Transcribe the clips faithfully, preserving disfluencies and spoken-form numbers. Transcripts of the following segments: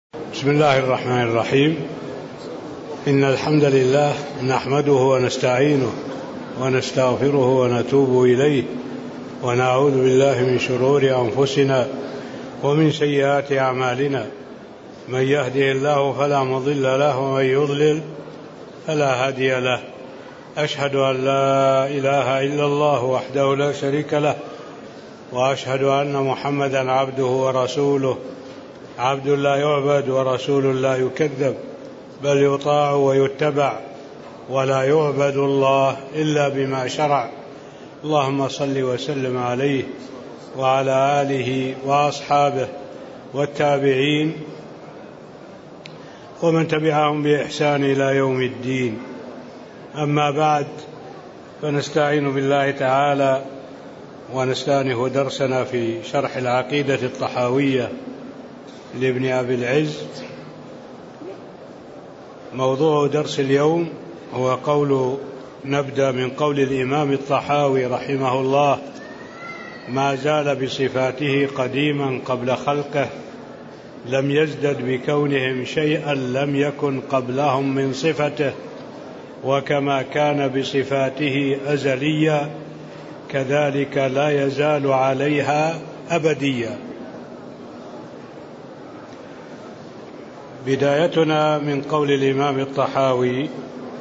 بسم الله الرحمن الرحيم. إن الحمد لله نحمده ونستعينه ونستغفره ونتوب إليه ونعوذ بالله من شرور أنفسنا ومن سيئات أعمالنا. من يهده الله فلا مضل له ومن يضلل فلا هادي له. أشهد أن لا إله إلا الله وحده لا شريك له، وأشهد أن محمدا عبده ورسوله، عبد لا يعبد ورسول لا يكذب، بل يطاع ويتبع، ولا يعبد الله إلا بما شرع. اللهم صل وسلم عليه وعلى آله وأصحابه والتابعين ومن تبعهم بإحسان إلى يوم الدين. أما بعد، فنستعين بالله تعالى ونستأنف درسنا في شرح العقيدة الطحاوية لابن أبي العز. موضوع درس اليوم هو قول نبدأ من قول الإمام الطحاوي رحمه الله: ما زال بصفاته قديما قبل خلقه، لم يزدد بكونهم شيئا لم يكن قبلهم من صفته، وكما كان بصفاته أزليا كذلك لا يزال عليها أبديا. بدايتنا من قول الإمام الطحاوي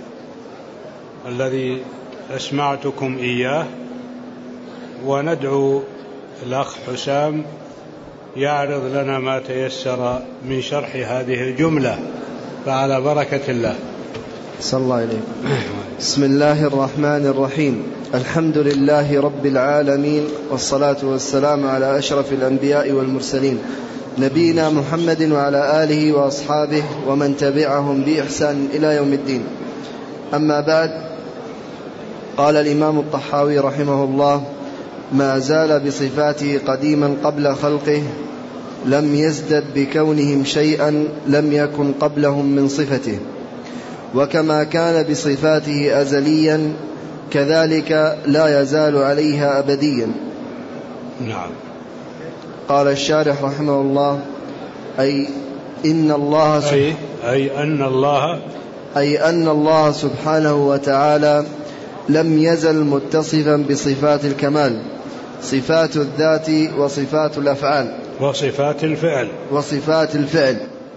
الذي أسمعتكم إياه، وندعو الأخ حسام يعرض لنا ما تيسر من شرح هذه الجملة، فعلى بركة الله. صلى الله عليه. بسم الله الرحمن الرحيم. الحمد لله رب العالمين، والصلاة والسلام على أشرف الأنبياء والمرسلين، نبينا محمد وعلى آله وأصحابه ومن تبعهم بإحسان إلى يوم الدين. أما بعد، قال الإمام الطحاوي رحمه الله: ما زال بصفاته قديما قبل خلقه، لم يزدد بكونهم شيئا لم يكن قبلهم من صفته، وكما كان بصفاته أزليا كذلك لا يزال عليها أبديا. نعم. قال الشارح رحمه الله: أي إن الله أي, أي أن الله أي أن الله سبحانه وتعالى لم يزل متصفا بصفات الكمال، صفات الذات وصفات الأفعال وصفات الفعل وصفات الفعل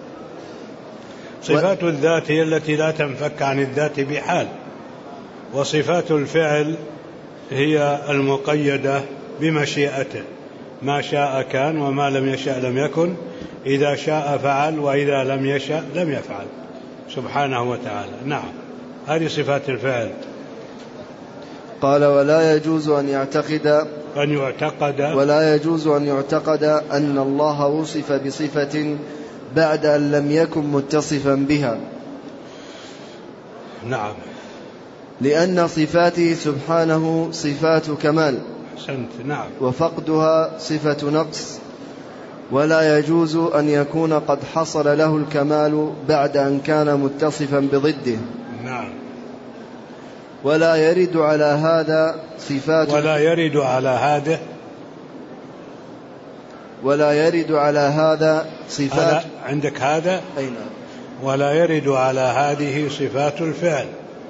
صفات الذات هي التي لا تنفك عن الذات بحال، وصفات الفعل هي المقيدة بمشيئته، ما شاء كان وما لم يشأ لم يكن، إذا شاء فعل وإذا لم يشأ لم يفعل سبحانه وتعالى. نعم، هذه صفات الفعل. قال: ولا يجوز أن يعتقد أن يعتقد ولا يجوز أن يعتقد أن الله وصف بصفة بعد أن لم يكن متصفا بها. نعم، لأن صفاته سبحانه صفات كمال. أحسنت. نعم. وفقدها صفة نقص، ولا يجوز أن يكون قد حصل له الكمال بعد أن كان متصفا بضده. نعم. ولا يرد على هذا صفات ولا يرد على هذا ولا يرد على هذا صفات عندك هذا أين ولا يرد على هذه صفات الفعل.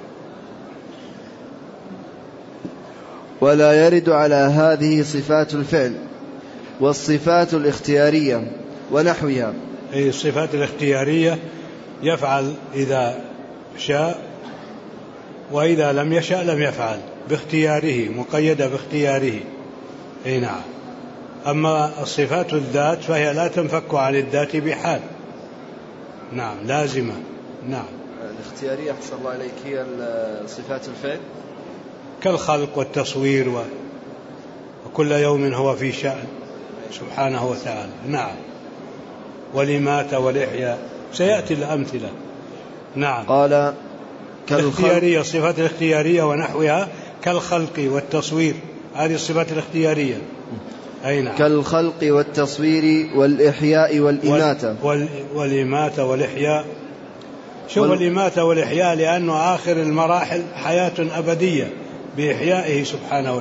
ولا يرد على هذه صفات الفعل والصفات الاختيارية ونحوها. أي الصفات الاختيارية يفعل إذا شاء، وإذا لم يشاء لم يفعل، باختياره، مقيدة باختياره. أي نعم. أما الصفات الذات فهي لا تنفك عن الذات بحال. نعم، لازمة. نعم. الاختيارية أحسن الله عليك هي صفات الفعل كالخلق والتصوير و... وكل يوم هو في شأن سبحانه وتعالى. نعم. والإماتة والإحياء، سيأتي الأمثلة. نعم. قال: الاختيارية، الصفات الاختيارية ونحوها، كالخلق والتصوير، هذه الصفات الاختيارية. أي نعم. كالخلق والتصوير والإحياء والإماتة وال... والإماتة والإحياء. شوف وال... الإماتة والإحياء لأنه آخر المراحل حياة أبدية بإحيائه سبحانه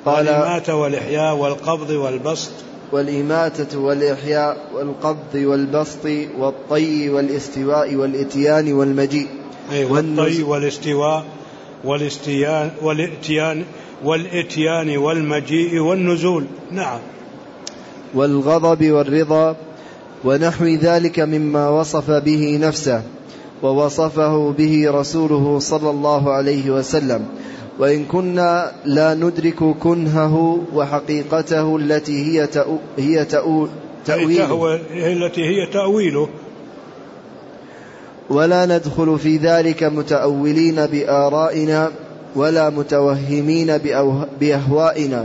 قال والإماتة والإحياء والقبض والبسط والإماتة والإحياء والقبض والبسط والطي والاستواء والإتيان والمجيء. أي والطي والاستواء والاستيان والإتيان والإتيان والمجيء والنزول. نعم. والغضب والرضا ونحو ذلك مما وصف به نفسه ووصفه به رسوله صلى الله عليه وسلم، وإن كنا لا ندرك كنهه وحقيقته التي هي تأو هي تأو تأويله التي هي تأويله، ولا ندخل في ذلك متأولين بآرائنا ولا متوهمين بأهوائنا،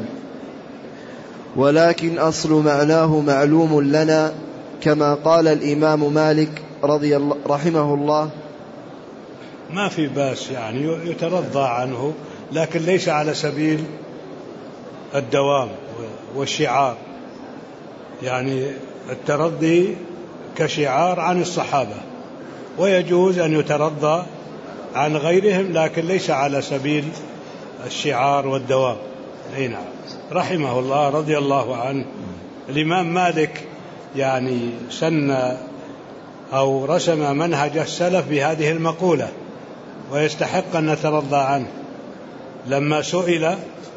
ولكن أصل معناه معلوم لنا كما قال الإمام مالك رضي الله رحمه الله. ما في باس يعني يترضى عنه، لكن ليس على سبيل الدوام والشعار، يعني الترضي كشعار عن الصحابة، ويجوز أن يترضى عن غيرهم لكن ليس على سبيل الشعار والدوام. أي نعم. رحمه الله رضي الله عنه. الإمام مالك يعني سن أو رسم منهج السلف بهذه المقولة، ويستحق أن نترضى عنه. لما سئل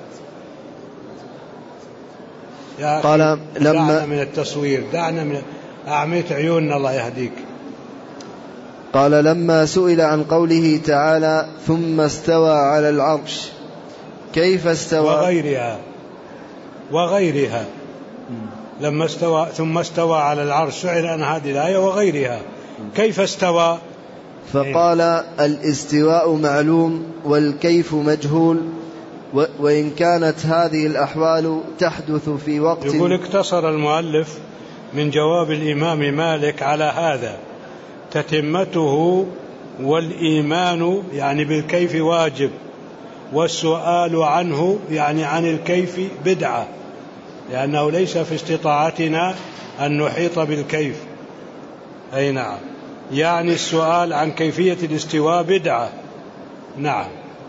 قال لما دعنا من التصوير، دعنا من أعميت عيوننا الله يهديك. قال لما سئل عن قوله تعالى ثم استوى على العرش كيف استوى وغيرها وغيرها لما استوى ثم استوى على العرش سئل عن هذه الآية وغيرها كيف استوى، فقال الاستواء معلوم والكيف مجهول، وإن كانت هذه الأحوال تحدث في وقت. يقول اقتصر المؤلف من جواب الإمام مالك على هذا تتمته، والإيمان يعني بالكيف واجب، والسؤال عنه يعني عن الكيف بدعة، لأنه ليس في استطاعتنا أن نحيط بالكيف. أي نعم، يعني السؤال عن كيفية الاستواء بدعة. نعم.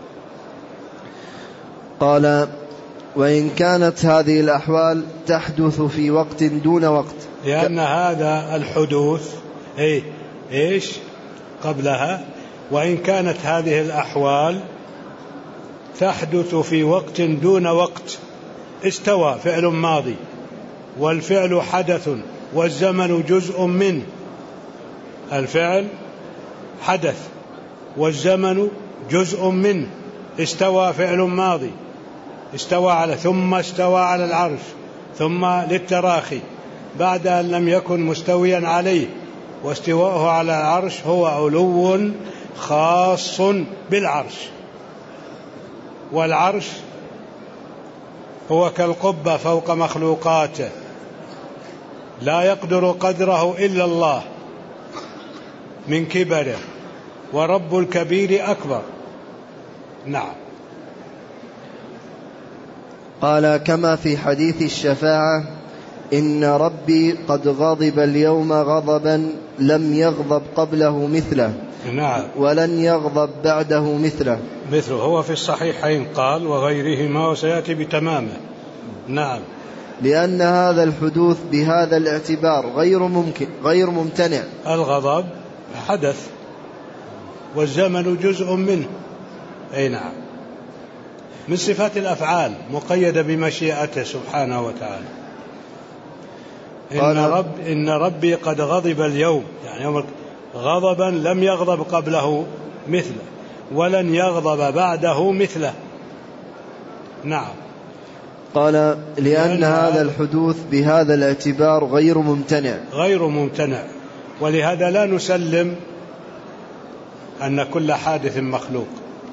قال وإن كانت هذه الأحوال تحدث في وقت دون وقت، لأن هذا الحدوث إيه إيش قبلها، وإن كانت هذه الأحوال تحدث في وقت دون وقت. استوى فعل ماضي، والفعل حدث، والزمن جزء منه. الفعل حدث والزمن جزء منه. استوى فعل ماضي، استوى على ثم استوى على العرش، ثم للتراخي بعد أن لم يكن مستويا عليه، واستواءه على العرش هو علو خاص بالعرش، والعرش هو كالقبة فوق مخلوقاته، لا يقدر قدره إلا الله من كبره، ورب الكبير أكبر. نعم. قال كما في حديث الشفاعة إن ربي قد غضب اليوم غضبا لم يغضب قبله مثله. نعم. ولن يغضب بعده مثله. مثله هو في الصحيحين قال وغيرهما وسيأتي بتمامه. نعم. لأن هذا الحدوث بهذا الاعتبار غير ممكن غير ممتنع. الغضب حدث والزمن جزء منه. أي نعم، من صفات الأفعال مقيدة بمشيئته سبحانه وتعالى. إن, رب إن ربي قد غضب اليوم، يعني يوم غضبا لم يغضب قبله مثله ولن يغضب بعده مثله. نعم. قال لأن, لأن هذا الحدوث بهذا الاعتبار غير ممتنع غير ممتنع ولهذا لا نسلم أن كل حادث مخلوق.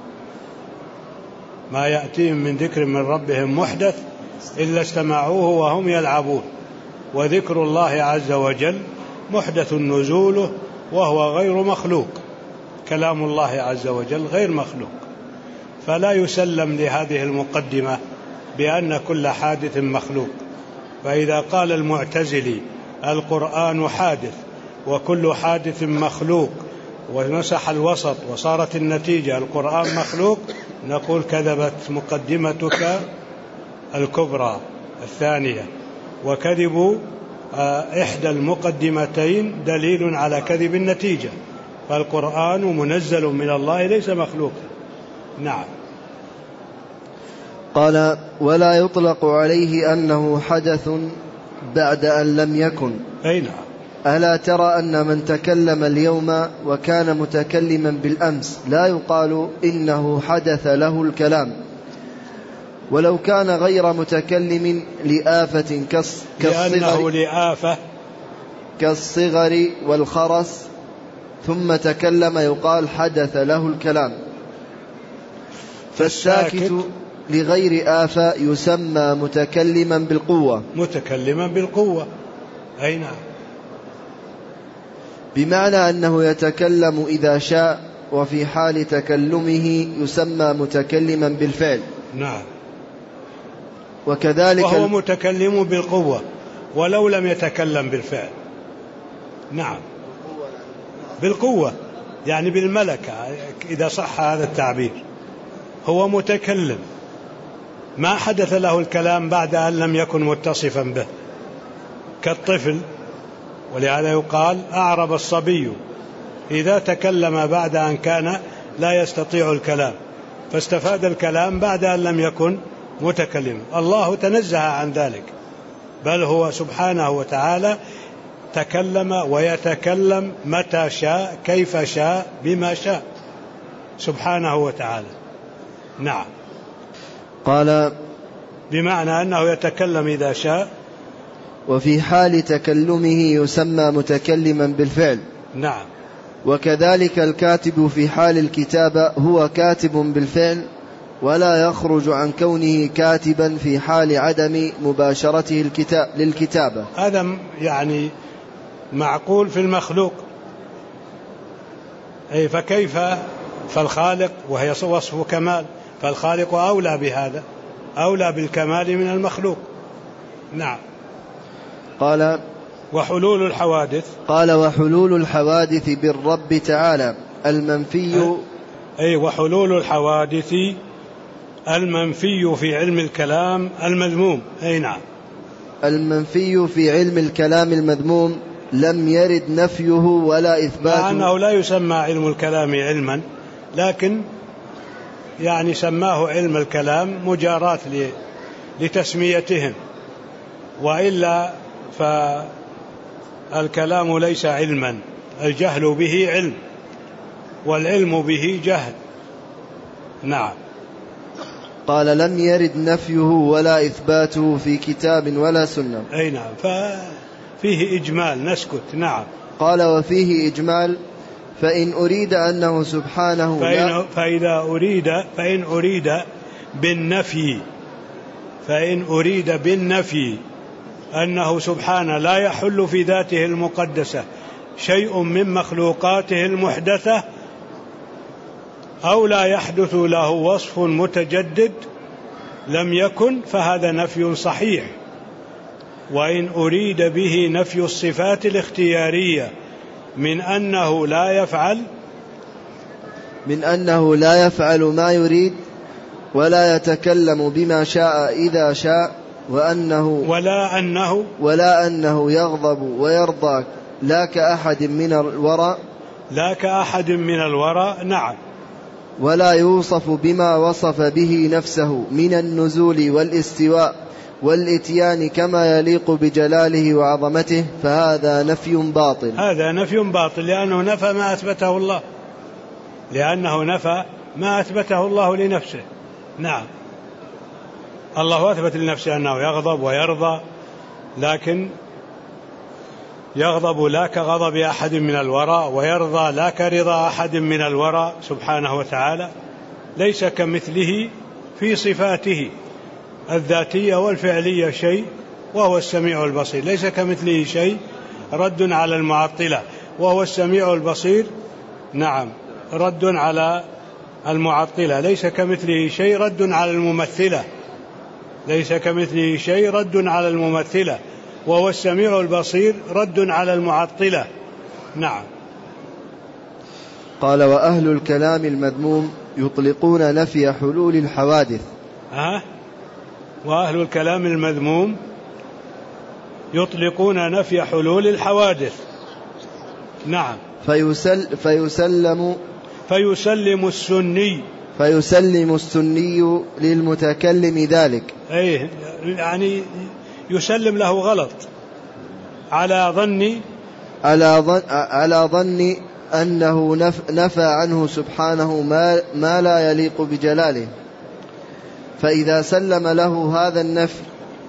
ما يأتيهم من ذكر من ربهم محدث إلا استمعوه وهم يلعبون، وذكر الله عز وجل محدث نزوله وهو غير مخلوق. كلام الله عز وجل غير مخلوق، فلا يسلم لهذه المقدمة بأن كل حادث مخلوق. فإذا قال المعتزلي القرآن حادث وكل حادث مخلوق ونسح الوسط وصارت النتيجة القرآن مخلوق، نقول كذبت مقدمتك الكبرى الثانية، وكذب إحدى المقدمتين دليل على كذب النتيجة، فالقرآن منزل من الله ليس مخلوقا. نعم. قال: ولا يطلق عليه أنه حدث بعد أن لم يكن. أي نعم. ألا ترى أن من تكلم اليوم وكان متكلما بالأمس لا يقال إنه حدث له الكلام، ولو كان غير متكلم لآفة لأنه لآفة كالصغر والخرس ثم تكلم يقال حدث له الكلام. فالساكت لغير آفة يسمى متكلما بالقوة. متكلما بالقوة. أي نعم. بمعنى أنه يتكلم إذا شاء، وفي حال تكلمه يسمى متكلما بالفعل. نعم. وكذلك وهو متكلم بالقوة ولو لم يتكلم بالفعل. نعم. بالقوة يعني بالملكة إذا صح هذا التعبير. هو متكلم، ما حدث له الكلام بعد أن لم يكن متصفا به، كالطفل. ولهذا يقال أعرب الصبي إذا تكلم بعد أن كان لا يستطيع الكلام، فاستفاد الكلام بعد أن لم يكن متكلم. الله تنزه عن ذلك، بل هو سبحانه وتعالى تكلم ويتكلم متى شاء كيف شاء بما شاء سبحانه وتعالى. نعم. قال: بمعنى أنه يتكلم إذا شاء، وفي حال تكلمه يسمى متكلما بالفعل. نعم. وكذلك الكاتب في حال الكتابة هو كاتب بالفعل، ولا يخرج عن كونه كاتبا في حال عدم مباشرته الكتاب للكتابة. هذا يعني معقول في المخلوق. أي فكيف فالخالق، وهي وصف كمال، فالخالق أولى بهذا، أولى بالكمال من المخلوق. نعم. قال: وحلول الحوادث. قال: وحلول الحوادث بالرب تعالى المنفي. أي وحلول الحوادث المنفي في علم الكلام المذموم. أي نعم. المنفي في علم الكلام المذموم لم يرد نفيه ولا إثباته، مع أنه لا يسمى علم الكلام علما، لكن يعني سماه علم الكلام مجاراة لتسميتهم، وإلا فالكلام ليس علما، الجهل به علم والعلم به جهل. نعم. قال: لم يرد نفيه ولا إثباته في كتاب ولا سنة. أي نعم. ففيه إجمال نسكت. نعم. قال: وفيه إجمال، فإن أريد أنه سبحانه فإن فإذا أريد فإن أريد بالنفي فإن أريد بالنفي أنه سبحانه لا يحل في ذاته المقدسة شيء من مخلوقاته المحدثة، أو لا يحدث له وصف متجدد لم يكن، فهذا نفي صحيح. وإن أريد به نفي الصفات الاختيارية من أنه لا يفعل من أنه لا يفعل ما يريد، ولا يتكلم بما شاء إذا شاء، وأنه ولا أنه ولا أنه يغضب ويرضى لا كأحد من الورى لا كأحد من الورى. نعم. ولا يوصف بما وصف به نفسه من النزول والاستواء والإتيان كما يليق بجلاله وعظمته، فهذا نفي باطل. هذا نفي باطل لأنه نفى ما أثبته الله لأنه نفى ما أثبته الله لنفسه. نعم. الله أثبت لنفسه أنه يغضب ويرضى، لكن يغضب لا كغضب أحد من الورى، ويرضى لا كرضا أحد من الورى سبحانه وتعالى. ليس كمثله في صفاته الذاتية والفعلية شيء، وهو السميع البصير. ليس كمثله شيء رد على المعطلة، وهو السميع البصير. نعم. رد على المعطلة. ليس كمثله شيء رد على الممثلة. ليس كمثله شيء رد على الممثلة، وهو السميع البصير رد على المعطلة. نعم. قال: وأهل الكلام المذموم يطلقون نفي حلول الحوادث. أه؟ وأهل الكلام المذموم يطلقون نفي حلول الحوادث. نعم. فيسل فيسلم فيسلم السني فيسلم السني للمتكلم ذلك، أي يعني يسلم له غلط على ظن على ظن على ظن أنه نف نفى عنه سبحانه ما, ما لا يليق بجلاله، فإذا سلم له هذا النفي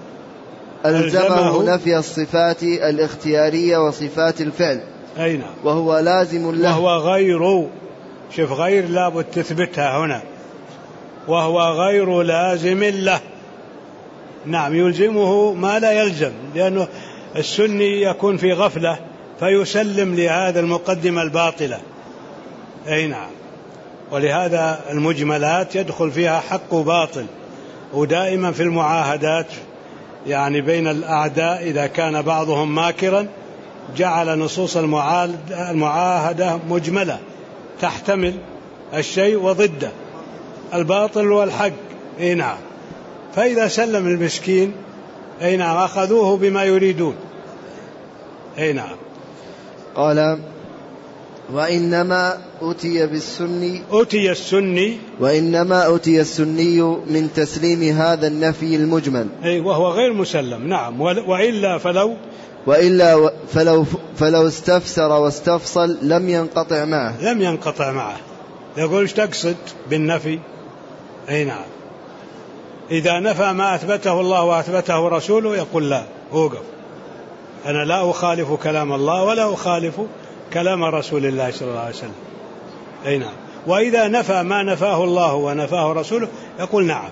ألزمه نفي الصفات الاختيارية وصفات الفعل. أين وهو لازم له، وهو غير، شوف غير لابد تثبتها هنا، وهو غير لازم له. نعم، يلزمه ما لا يلزم، لأنه السني يكون في غفلة فيسلم لهذا المقدمة الباطلة. أي نعم. ولهذا المجملات يدخل فيها حق وباطل، ودائما في المعاهدات يعني بين الأعداء إذا كان بعضهم ماكرا جعل نصوص المعاهدة مجملة تحتمل الشيء وضده الباطل والحق. أي نعم. فإذا سلم المسكين أي نعم أخذوه بما يريدون. أي نعم. قال وإنما أتي بالسني أتي السني وإنما أتي السني من تسليم هذا النفي المجمل، أي وهو غير مسلم. نعم. وإلا فلو وإلا فلو فلو استفسر واستفصل لم ينقطع معه لم ينقطع معه يقول ايش تقصد بالنفي؟ أي نعم. إذا نفى ما أثبته الله وأثبته رسوله يقول لا، أوقف، أنا لا أخالف كلام الله ولا أخالف كلام رسول الله صلى الله عليه وسلم. أي نعم. وإذا نفى ما نفاه الله ونفاه رسوله يقول نعم.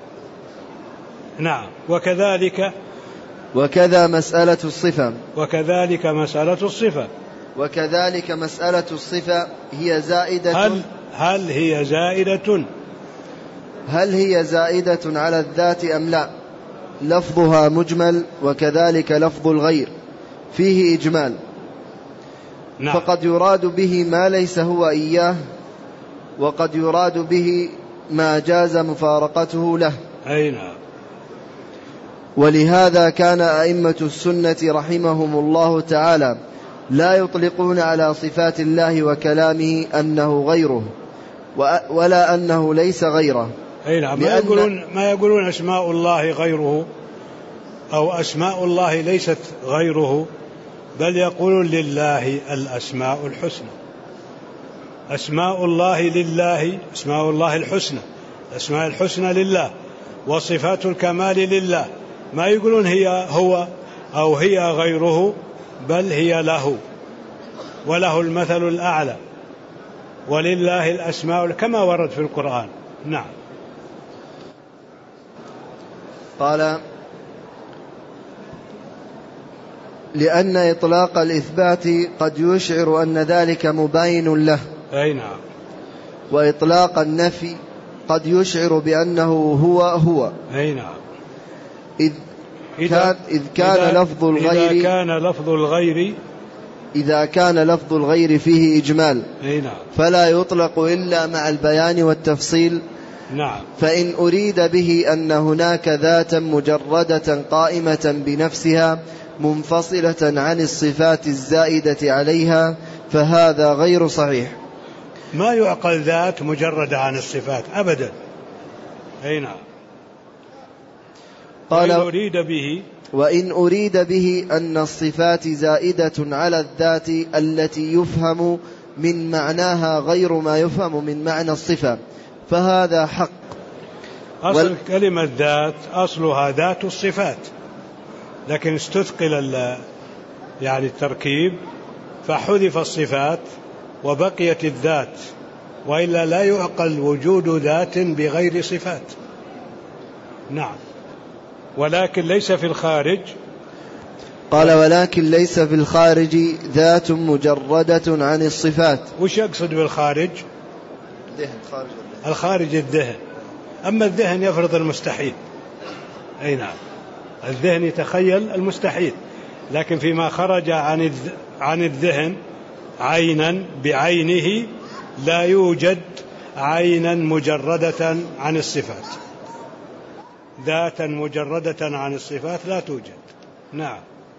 نعم. وكذلك وكذا مسألة الصفة وكذلك مسألة الصفة وكذلك مسألة الصفة هي زائدة هل هل هي زائدة هل هي زائدة على الذات أم لا؟ لفظها مجمل، وكذلك لفظ الغير فيه إجمال. نعم. فقد يراد به ما ليس هو إياه، وقد يراد به ما جاز مفارقته له. أي نعم. ولهذا كان أئمة السنة رحمهم الله تعالى لا يطلقون على صفات الله وكلامه أنه غيره ولا أنه ليس غيره. أي نعم. ما يقولون ما يقولون أسماء الله غيره أو أسماء الله ليست غيره، بل يقولون لله الأسماء الحسنى. أسماء الله لله، أسماء الله الحسنى، أسماء الحسنى لله، وصفات الكمال لله. ما يقولون هي هو أو هي غيره، بل هي له، وله المثل الأعلى، ولله الأسماء كما ورد في القرآن. نعم. قال لأن إطلاق الإثبات قد يشعر أن ذلك مباين له. أي نعم. وإطلاق النفي قد يشعر بأنه هو هو. أي نعم. إذ كان, إذ كان إذا لفظ الغير إذا كان لفظ الغير إذا كان لفظ الغير فيه إجمال. أي نعم. فلا يطلق إلا مع البيان والتفصيل. نعم. فإن أريد به أن هناك ذاتا مجردة قائمة بنفسها منفصلة عن الصفات الزائدة عليها فهذا غير صحيح. ما يعقل ذات مجردة عن الصفات أبدا. أي نعم. قال وإن أريد به وإن أريد به أن الصفات زائدة على الذات التي يفهم من معناها غير ما يفهم من معنى الصفة فهذا حق. أصل وال... كلمة ذات أصلها ذات الصفات، لكن استثقل يعني التركيب فحذف الصفات وبقيت الذات، وإلا لا يعقل وجود ذات بغير صفات. نعم. ولكن ليس في الخارج. قال ولكن ليس في الخارج ذات مجردة عن الصفات. وش يقصد بالخارج؟ ذهن. خارج الذهن. الخارج الذهن. أما الذهن يفرض المستحيل. أي نعم. الذهن يتخيل المستحيل، لكن فيما خرج عن عن الذهن عينا بعينه لا يوجد عينا مجردة عن الصفات. ذاتا مجردة عن الصفات لا توجد. نعم.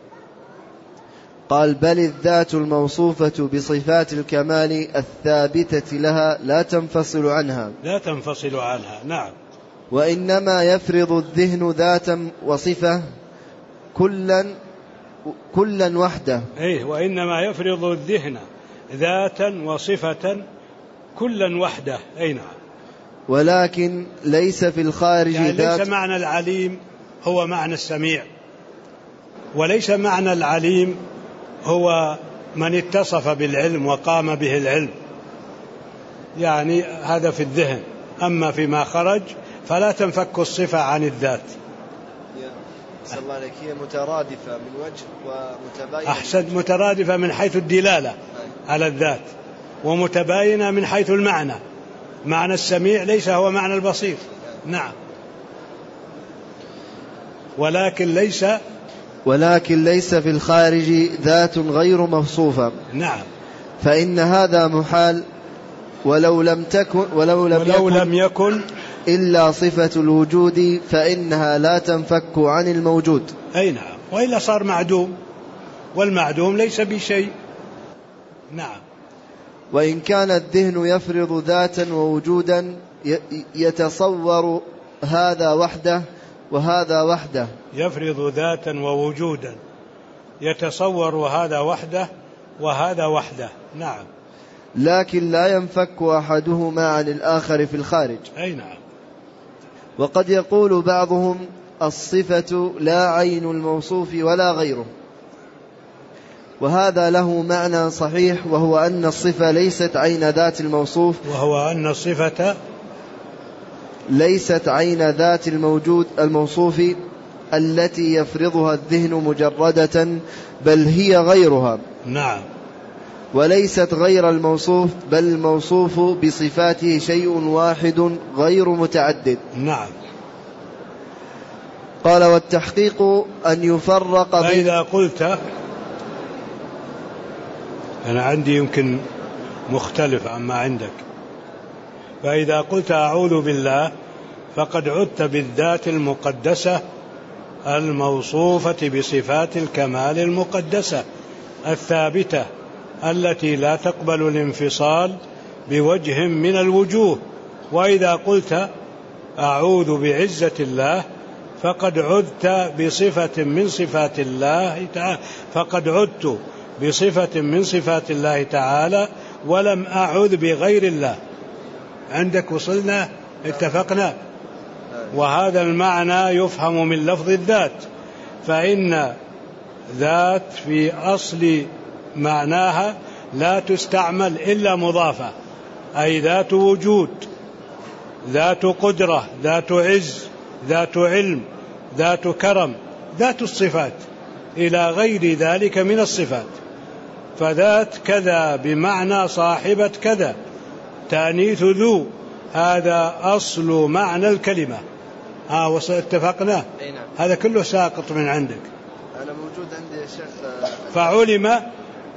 قال بل الذات الموصوفة بصفات الكمال الثابتة لها لا تنفصل عنها لا تنفصل عنها. نعم. وإنما يفرض الذهن ذاتا وصفة كلا كلا وحده. أيه وإنما يفرض الذهن ذاتا وصفة كلا وحده. أي نعم. ولكن ليس في الخارج يعني ذات. ليس معنى العليم هو معنى السميع، وليس معنى العليم هو من اتصف بالعلم وقام به العلم، يعني هذا في الذهن. أما فيما خرج فلا تنفك الصفة عن الذات. أحسن الله عليك. هي مترادفة من وجه ومتباينة. أحسن. مترادفة من حيث الدلالة على الذات، ومتباينة من حيث المعنى. معنى السميع ليس هو معنى البصير. نعم. ولكن ليس ولكن ليس في الخارج ذات غير موصوفة. نعم. فإن هذا محال ولو لم تكن ولو لم, ولو يكن, لم يكن إلا صفة الوجود فإنها لا تنفك عن الموجود. أي نعم. وإلا صار معدوم، والمعدوم ليس بشيء. نعم. وإن كان الذهن يفرض ذاتا ووجودا يتصور هذا وحده وهذا وحده. يفرض ذاتا ووجودا يتصور هذا وحده وهذا وحده. نعم. لكن لا ينفك أحدهما عن الآخر في الخارج. أي نعم. وقد يقول بعضهم الصفة لا عين الموصوف ولا غيره، وهذا له معنى صحيح، وهو أن الصفة ليست عين ذات الموصوف وهو أن الصفة ليست عين ذات الموجود الموصوف التي يفرضها الذهن مجردة، بل هي غيرها. نعم. وليست غير الموصوف، بل الموصوف بصفاته شيء واحد غير متعدد. نعم. قال والتحقيق أن يفرق. فإذا قلت، أنا عندي يمكن مختلف عما عندك، فإذا قلت أعوذ بالله فقد عدت بالذات المقدسة الموصوفة بصفات الكمال المقدسة الثابتة التي لا تقبل الانفصال بوجه من الوجوه. وإذا قلت أعوذ بعزة الله فقد عدت بصفة من صفات الله تعالى فقد عدت بصفة من صفات الله تعالى ولم أعوذ بغير الله. عندك وصلنا؟ اتفقنا. وهذا المعنى يفهم من لفظ الذات، فإن ذات في أصل معناها لا تستعمل إلا مضافة، أي ذات وجود، ذات قدرة، ذات عز، ذات علم، ذات كرم، ذات الصفات إلى غير ذلك من الصفات. فذات كذا بمعنى صاحبة كذا، تأنيث ذو، هذا أصل معنى الكلمة. ها وصل اتفقنا؟ نعم. هذا كله ساقط من عندك. أنا موجود عندي يا شيخ. فعلم. أي.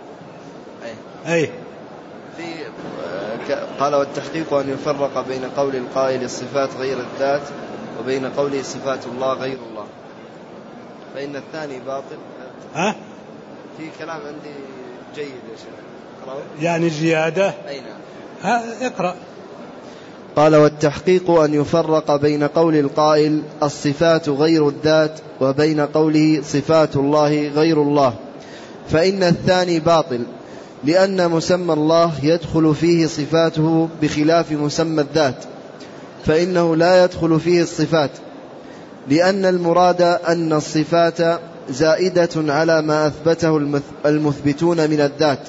أي. في قال والتحقيق أن يفرق بين قول القائل الصفات غير الذات وبين قوله صفات الله غير الله، فإن الثاني باطل. ها؟ في كلام عندي جيد يا شيخ. اقرأه. يعني زيادة. أي نعم. ها اقرأ. قال والتحقيق أن يفرق بين قول القائل الصفات غير الذات وبين قوله صفات الله غير الله، فإن الثاني باطل، لأن مسمى الله يدخل فيه صفاته بخلاف مسمى الذات، فإنه لا يدخل فيه الصفات، لأن المراد أن الصفات زائدة على ما أثبته المثبتون من الذات،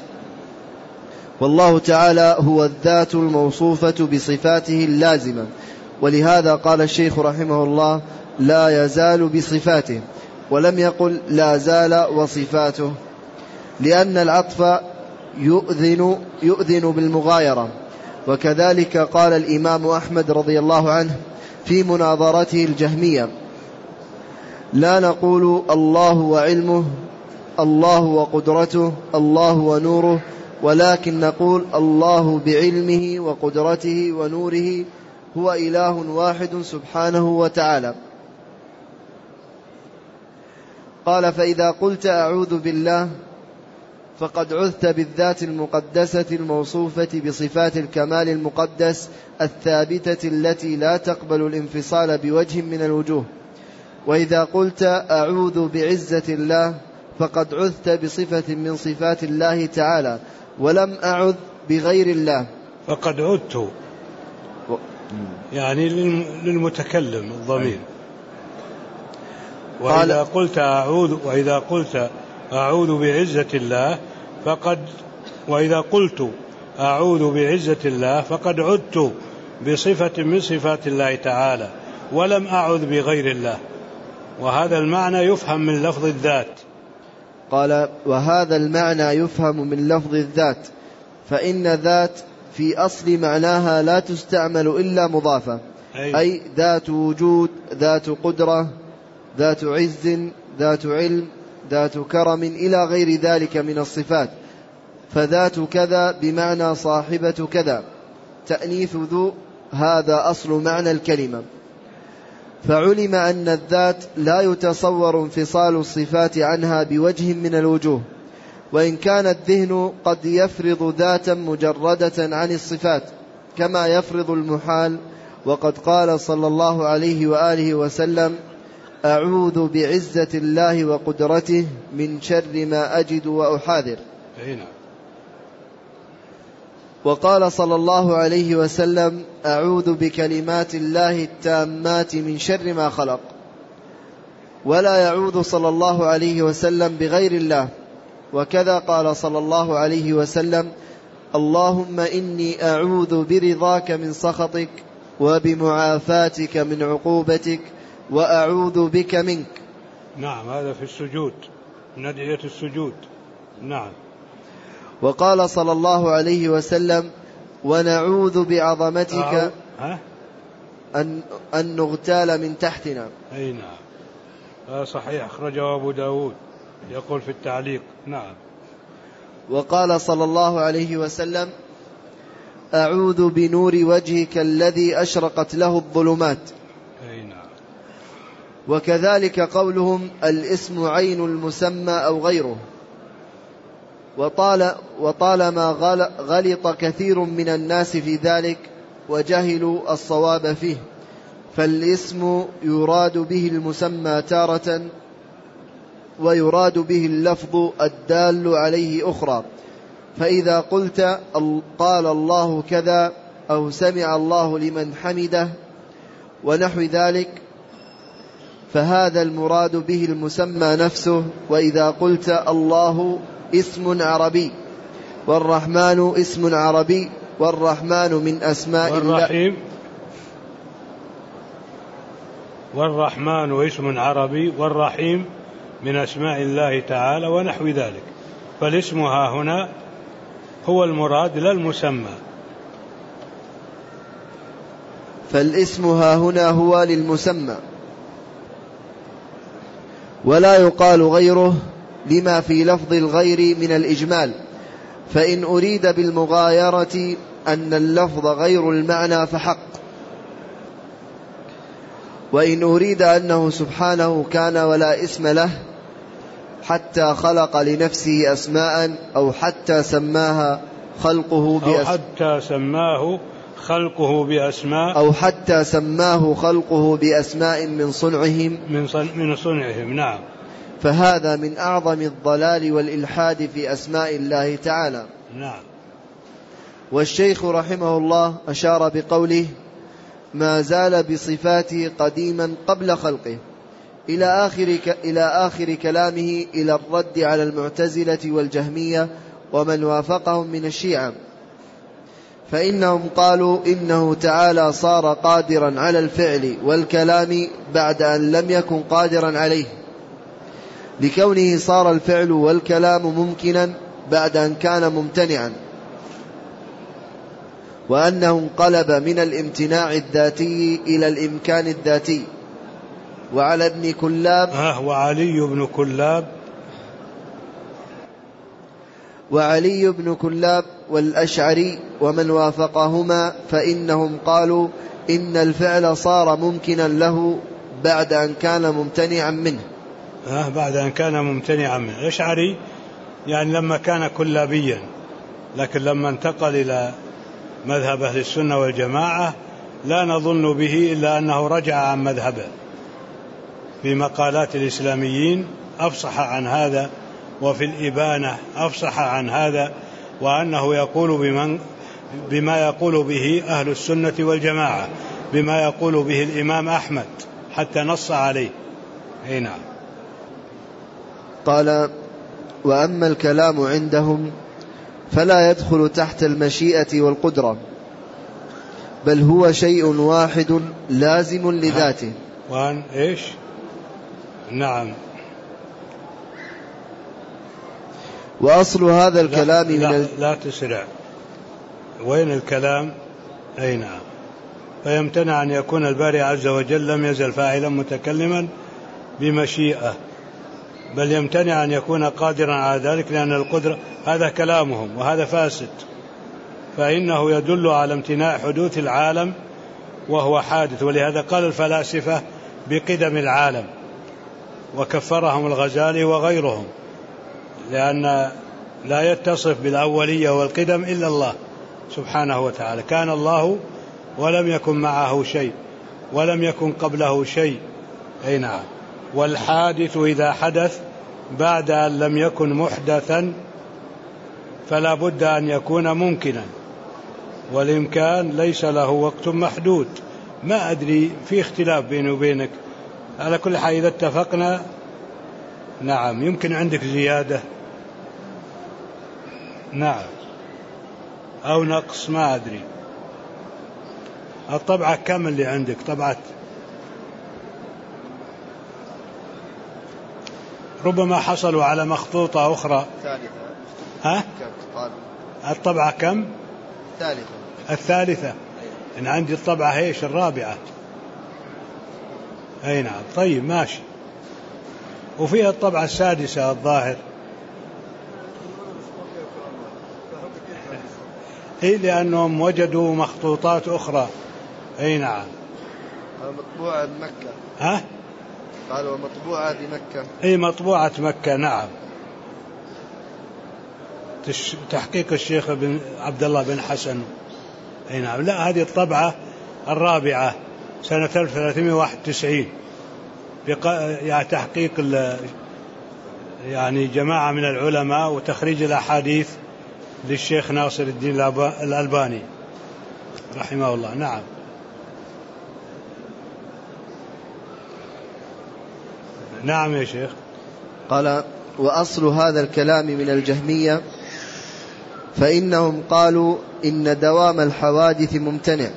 والله تعالى هو الذات الموصوفة بصفاته اللازمة. ولهذا قال الشيخ رحمه الله لا يزال بصفاته، ولم يقل لا زال وصفاته، لأن العطف يؤذن, يؤذن بالمغايرة. وكذلك قال الإمام أحمد رضي الله عنه في مناظرته الجهمية لا نقول الله وعلمه، الله وقدرته، الله ونوره، ولكن نقول الله بعلمه وقدرته ونوره هو إله واحد سبحانه وتعالى. قال: فإذا قلت أعوذ بالله فقد عذت بالذات المقدسة الموصوفة بصفات الكمال المقدس الثابتة التي لا تقبل الانفصال بوجه من الوجوه. وإذا قلت أعوذ بعزة الله فقد عذت بصفة من صفات الله تعالى ولم أعذ بغير الله. فقد عذت يعني للمتكلم الضمير. وإذا قلت أعوذ وإذا قلت أعوذ بعزة الله فقد وإذا قلت أعوذ بعزة الله فقد عدت بصفة من صفات الله تعالى ولم أعوذ بغير الله. وهذا المعنى يفهم من لفظ الذات. قال: وهذا المعنى يفهم من لفظ الذات، فإن ذات في أصل معناها لا تستعمل إلا مضافة، أي, أي ذات وجود، ذات قدرة، ذات عز، ذات علم، ذات كرم إلى غير ذلك من الصفات. فذات كذا بمعنى صاحبة كذا، تأنيث ذو هذا أصل معنى الكلمة. فعلم أن الذات لا يتصور انفصال الصفات عنها بوجه من الوجوه، وإن كان الذهن قد يفرض ذاتا مجردة عن الصفات كما يفرض المحال. وقد قال صلى الله عليه وآله وسلم: أعوذ بعزة الله وقدرته من شر ما أجد وأحاذر. وقال صلى الله عليه وسلم: أعوذ بكلمات الله التامات من شر ما خلق. ولا يعوذ صلى الله عليه وسلم بغير الله. وكذا قال صلى الله عليه وسلم: اللهم إني أعوذ برضاك من سخطك وبمعافاتك من عقوبتك وأعوذ بك منك. نعم، هذا في السجود، من أدعية السجود. نعم. وقال صلى الله عليه وسلم: ونعوذ بعظمتك أن, أن نغتال من تحتنا. أي نعم، هذا صحيح، أخرجه أبو داود، يقول في التعليق. نعم. وقال صلى الله عليه وسلم: أعوذ بنور وجهك الذي أشرقت له الظلمات. أي نعم. وكذلك قولهم: الاسم عين المسمى أو غيره. وطال وطالما غلط كثير من الناس في ذلك وجهلوا الصواب فيه، فالاسم يراد به المسمى تارة، ويراد به اللفظ الدال عليه أخرى. فإذا قلت قال الله كذا أو سمع الله لمن حمده ونحو ذلك فهذا المراد به المسمى نفسه. وإذا قلت الله اسم عربي والرحمن اسم عربي والرحمن من أسماء الله، والرحمن اسم عربي والرحيم من أسماء الله تعالى ونحو ذلك، فالاسم ها هنا هو المراد لا المسمى. فالاسم ها هنا هو للمسمى، ولا يقال غيره لما في لفظ الغير من الإجمال. فإن أريد بالمغايرة أن اللفظ غير المعنى فحق، وإن أريد أنه سبحانه كان ولا اسم له حتى خلق لنفسه أسماء أو حتى سماها خلقه بأسماء أو حتى سماه خلقه بأسماء أو حتى سماه خلقه بأسماء من صنعهم من, صن من صنعهم. نعم. فهذا من أعظم الضلال والإلحاد في أسماء الله تعالى. نعم. والشيخ رحمه الله أشار بقوله: ما زال بصفاته قديما قبل خلقه، إلى آخر, ك... إلى آخر كلامه إلى الرد على المعتزلة والجهمية ومن وافقهم من الشيعة، فإنهم قالوا إنه تعالى صار قادرا على الفعل والكلام بعد أن لم يكن قادرا عليه، لكونه صار الفعل والكلام ممكنا بعد أن كان ممتنعا، وأنه انقلب من الامتناع الذاتي إلى الإمكان الذاتي. وعلى ابن كلاب آه وعلي بن كلاب وعلي بن كلاب والأشعري ومن وافقهما فإنهم قالوا إن الفعل صار ممكنا له بعد أن كان ممتنعا منه. بعد أن كان ممتنعا منه. الأشعري يعني لما كان كلابيا، لكن لما انتقل إلى مذهب أهل السنة والجماعة لا نظن به إلا أنه رجع عن مذهبه. في مقالات الإسلاميين أفصح عن هذا، وفي الإبانة أفصح عن هذا، وأنه يقول بمن بما يقول به أهل السنة والجماعة، بما يقول به الإمام أحمد حتى نص عليه. أي نعم. قال: وأما الكلام عندهم فلا يدخل تحت المشيئة والقدرة، بل هو شيء واحد لازم لذاته. وأن إيش؟ نعم. وأصل هذا الكلام لا, من لا, ال... لا تسرع. وين الكلام؟ أي نعم. فيمتنع أن يكون الباري عز وجل لم يزل فاعلا متكلما بمشيئة، بل يمتنع أن يكون قادرا على ذلك، لأن القدرة هذا كلامهم وهذا فاسد، فإنه يدل على امتناع حدوث العالم وهو حادث. ولهذا قال الفلاسفة بقدم العالم، وكفرهم الغزالي وغيرهم، لأن لا يتصف بالأولية والقدم إلا الله سبحانه وتعالى. كان الله ولم يكن معه شيء، ولم يكن قبله شيء. أي نعم. والحادث إذا حدث بعد أن لم يكن محدثا فلا بد أن يكون ممكنا، والإمكان ليس له وقت محدود. ما أدري، في اختلاف بيني وبينك. على كل حال إذا اتفقنا نعم. يمكن عندك زيادة نعم أو نقص، ما أدري. الطبعة كم اللي عندك؟ طبعة ربما حصلوا على مخطوطة أخرى. الثالثة. ها؟ الطبعة كم؟ الثالثة. الثالثة. إن عندي الطبعة هيش الرابعة. أي نعم. طيب ماشي. وفيها الطبعة السادسة الظاهر. إيه لأنهم وجدوا مخطوطات أخرى. أي نعم. مطبوعة بمكة. ها؟ قالوا مطبوعة بمكة. أي مطبوعة مكة. نعم. تحقيق الشيخ بن عبد الله بن حسن. أي نعم. لا، هذه الطبعة الرابعة سنة ألف وثلاثمائة وواحد وتسعين، يعني تحقيق يعني جماعة من العلماء وتخريج الأحاديث للشيخ ناصر الدين الألباني رحمه الله. نعم. نعم يا شيخ. قال: وأصل هذا الكلام من الجهمية، فإنهم قالوا إن دوام الحوادث ممتنع،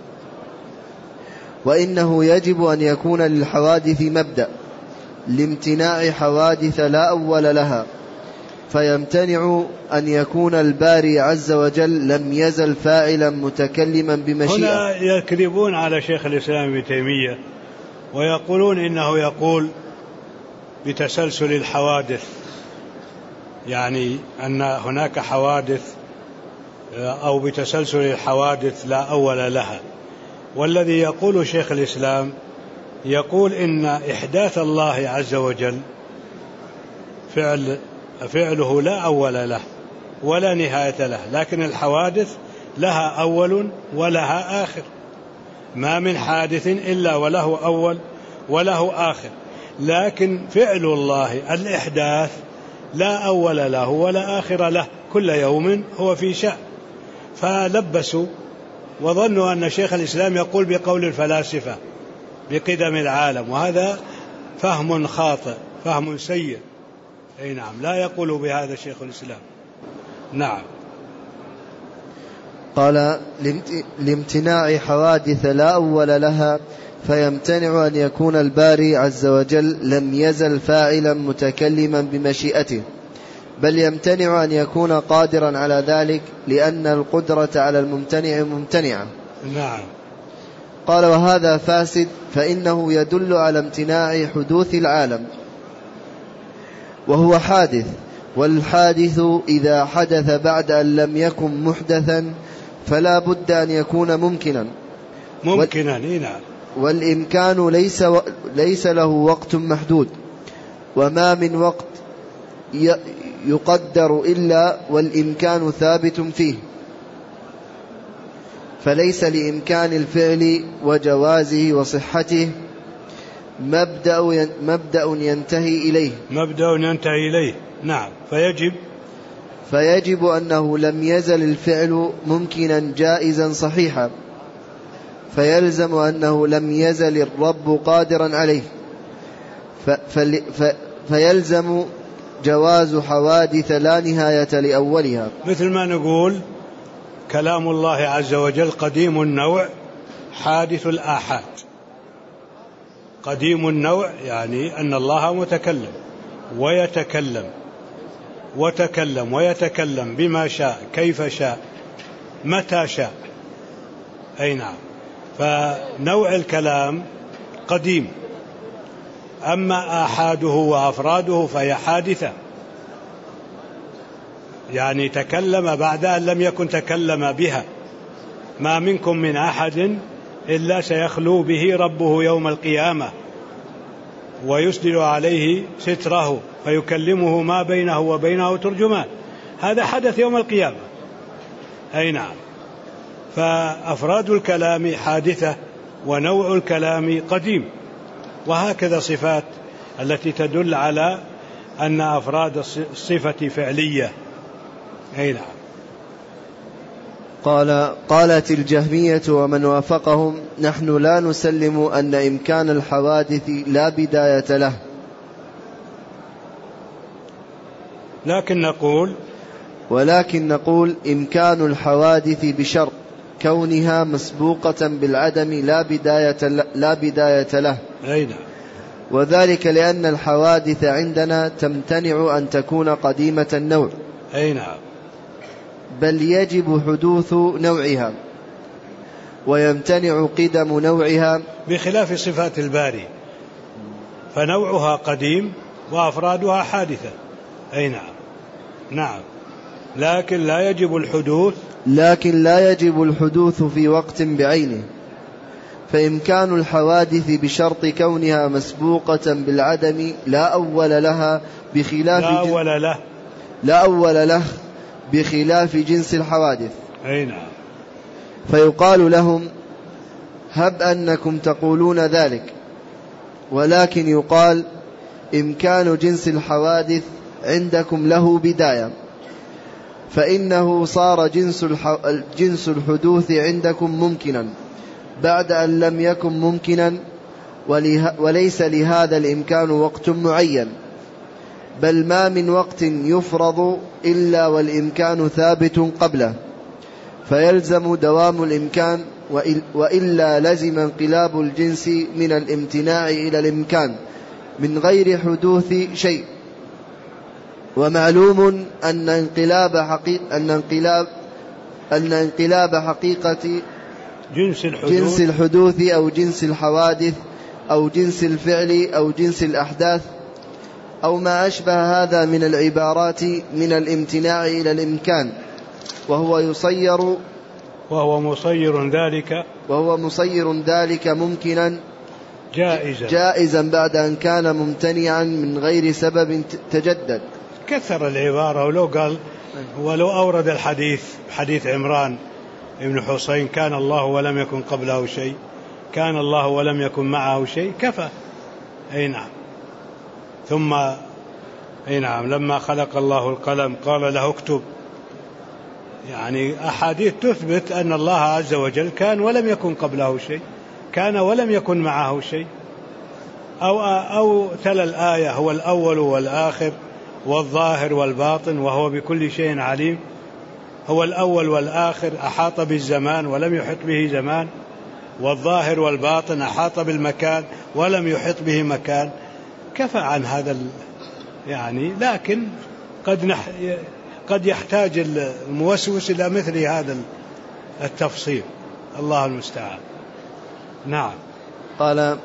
وإنه يجب أن يكون للحوادث مبدأ لامتناع حوادث لا أول لها، فيمتنع أن يكون الباري عز وجل لم يزل فاعلا متكلما بمشيئة. هنا يكذبون على شيخ الإسلام ابن تيمية ويقولون إنه يقول بتسلسل الحوادث، يعني أن هناك حوادث أو بتسلسل الحوادث لا أول لها. والذي يقول شيخ الإسلام يقول إن إحداث الله عز وجل فعل فعله لا أول له ولا نهاية له، لكن الحوادث لها أول ولها آخر. ما من حادث إلا وله أول وله آخر، لكن فعل الله الإحداث لا أول له ولا آخر له، كل يوم هو في شأن. فلبسوا وظنوا أن شيخ الإسلام يقول بقول الفلاسفة بقدم العالم، وهذا فهم خاطئ، فهم سيء. أي نعم. لا يقول بهذا شيخ الإسلام. نعم. قال: لامتناع حوادث لا أول لها، فيمتنع أن يكون الباري عز وجل لم يزل فاعلا متكلما بمشيئته، بل يمتنع أن يكون قادرا على ذلك، لأن القدرة على الممتنع ممتنعة. نعم. قال: وهذا فاسد، فإنه يدل على امتناع حدوث العالم وهو حادث، والحادث إذا حدث بعد أن لم يكن محدثا فلا بد أن يكون ممكنا. ممكنا. نعم. والإمكان ليس, و... ليس له وقت محدود، وما من وقت يقدر إلا والإمكان ثابت فيه، فليس لإمكان الفعل وجوازه وصحته مبدأ مبدأ ينتهي إليه مبدأ ينتهي إليه نعم. فيجب فيجب أنه لم يزل الفعل ممكنا جائزا صحيحا، فيلزم أنه لم يزل الرب قادرا عليه، فيلزم جواز حوادث لا نهاية لأولها. مثل ما نقول كلام الله عز وجل قديم النوع حادث الآحاد. قديم النوع يعني أن الله متكلم ويتكلم وتكلم ويتكلم بما شاء كيف شاء متى شاء. أي نعم. فنوع الكلام قديم، أما آحاده وأفراده فهي حادثة، يعني تكلم بعد أن لم يكن تكلم بها. ما منكم من أحد إلا سيخلو به ربه يوم القيامة ويسدل عليه ستره فيكلمه ما بينه وبينه ترجمان. هذا حدث يوم القيامة. أي نعم. فأفراد الكلام حادثة ونوع الكلام قديم، وهكذا صفات التي تدل على أن أفراد الصفة فعلية. أي نعم. قال قالت الجهمية ومن وافقهم: نحن لا نسلم أن إمكان الحوادث لا بداية له، لكن نقول ولكن نقول إمكان الحوادث بشرط كونها مسبوقة بالعدم لا بداية لا بداية له. أي نعم. وذلك لأن الحوادث عندنا تمتنع أن تكون قديمة النوع. أي نعم. بل يجب حدوث نوعها ويمتنع قدم نوعها، بخلاف صفات الباري فنوعها قديم وأفرادها حادثة. أي نعم. نعم. لكن لا يجب الحدوث لكن لا يجب الحدوث في وقت بعينه، فإمكان الحوادث بشرط كونها مسبوقة بالعدم لا أول لها بخلاف لا أول له لا أول له بخلاف جنس الحوادث. أي نعم. فيقال لهم: هب أنكم تقولون ذلك، ولكن يقال إمكان جنس الحوادث عندكم له بداية، فإنه صار جنس, الح... جنس الحدوث عندكم ممكنا بعد أن لم يكن ممكنا، وله... وليس لهذا الإمكان وقت معين، بل ما من وقت يفرض إلا والإمكان ثابت قبله، فيلزم دوام الإمكان، وإل... وإلا لزم انقلاب الجنس من الامتناع إلى الإمكان من غير حدوث شيء. ومعلوم أن انقلاب حقيقة أن انقلاب أن انقلاب حقيقة جنس الحدوث, جنس الحدوث أو جنس الحوادث أو جنس الفعل أو جنس الأحداث أو ما أشبه هذا من العبارات من الامتناع إلى الإمكان، وهو يصير وهو مصير ذلك وهو مصير ذلك ممكنا جائزا جائزا بعد أن كان ممتنعا من غير سبب تجدد. كثر العبارة. ولو قال ولو أورد الحديث حديث عمران ابن حسين: كان الله ولم يكن قبله شيء، كان الله ولم يكن معه شيء، كفى. أي نعم. ثم أي نعم لما خلق الله القلم قال له اكتب. يعني أحاديث تثبت أن الله عز وجل كان ولم يكن قبله شيء، كان ولم يكن معه شيء. أو, أو تلا الآية: هو الأول والآخر والظاهر والباطن وهو بكل شيء عليم. هو الأول والآخر أحاط بالزمان ولم يحط به زمان، والظاهر والباطن أحاط بالمكان ولم يحط به مكان. كفى عن هذا يعني. لكن قد نح قد يحتاج الموسوس إلى مثل هذا التفصيل. الله المستعان. نعم. قال: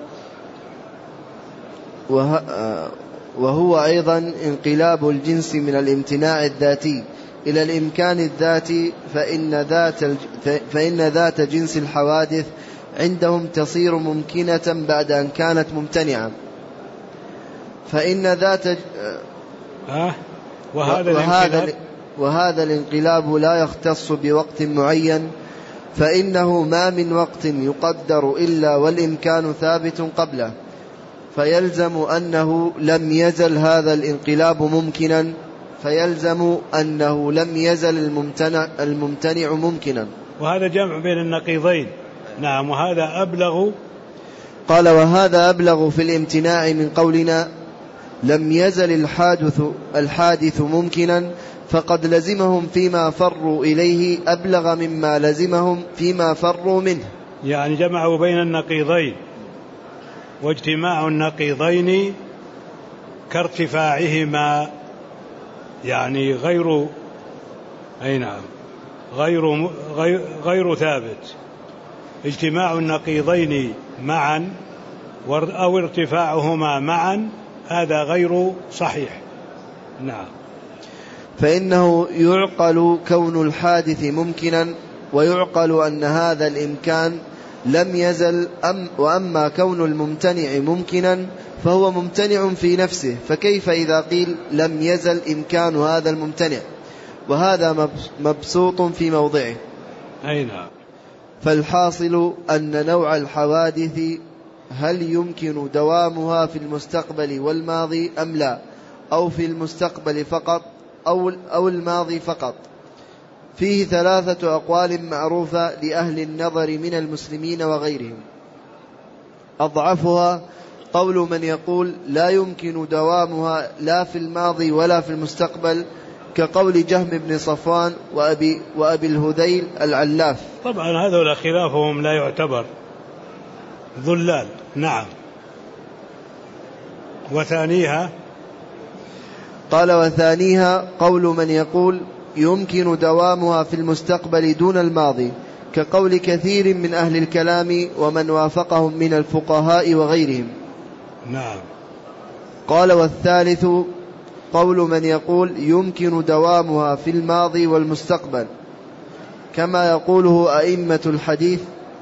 وهو أيضا انقلاب الجنس من الامتناع الذاتي إلى الإمكان الذاتي، فإن ذات, فإن ذات جنس الحوادث عندهم تصير ممكنة بعد أن كانت ممتنعة، فإن ذات ها وهذا, وهذا, وهذا الانقلاب لا يختص بوقت معين، فإنه ما من وقت يقدر إلا والإمكان ثابت قبله، فيلزم أنه لم يزل هذا الانقلاب ممكنا، فيلزم أنه لم يزل الممتنع, الممتنع ممكنا. وهذا جمع بين النقيضين. نعم. وهذا أبلغ. قال وهذا أبلغ في الامتناع من قولنا لم يزل الحادث, الحادث ممكنا، فقد لزمهم فيما فروا إليه أبلغ مما لزمهم فيما فروا منه. يعني جمعوا بين النقيضين، واجتماع النقيضين كارتفاعهما، يعني غير أي نعم غير, غير, غير ثابت. اجتماع النقيضين معا أو ارتفاعهما معا هذا غير صحيح. نعم. فإنه يعقل كون الحادث ممكنا، ويعقل أن هذا الإمكان لم يزل، أم وأما كون الممتنع ممكنا فهو ممتنع في نفسه، فكيف إذا قيل لم يزل إمكان هذا الممتنع، وهذا مبسوط في موضعه. أي نعم. فالحاصل أن نوع الحوادث هل يمكن دوامها في المستقبل والماضي أم لا، أو في المستقبل فقط أو, أو الماضي فقط، فيه ثلاثة أقوال معروفة لأهل النظر من المسلمين وغيرهم. أضعفها قول من يقول لا يمكن دوامها لا في الماضي ولا في المستقبل، كقول جهم بن صفوان وأبي, وأبي الهذيل العلاف. طبعا هذول خلافهم لا يعتبر ضلال. نعم. وثانيها قال وثانيها قول من يقول يمكن دوامها في المستقبل دون الماضي، كقول كثير من أهل الكلام ومن وافقهم من الفقهاء وغيرهم. نعم. قال والثالث قول من يقول يمكن دوامها في الماضي والمستقبل، كما يقوله أئمة الحديث،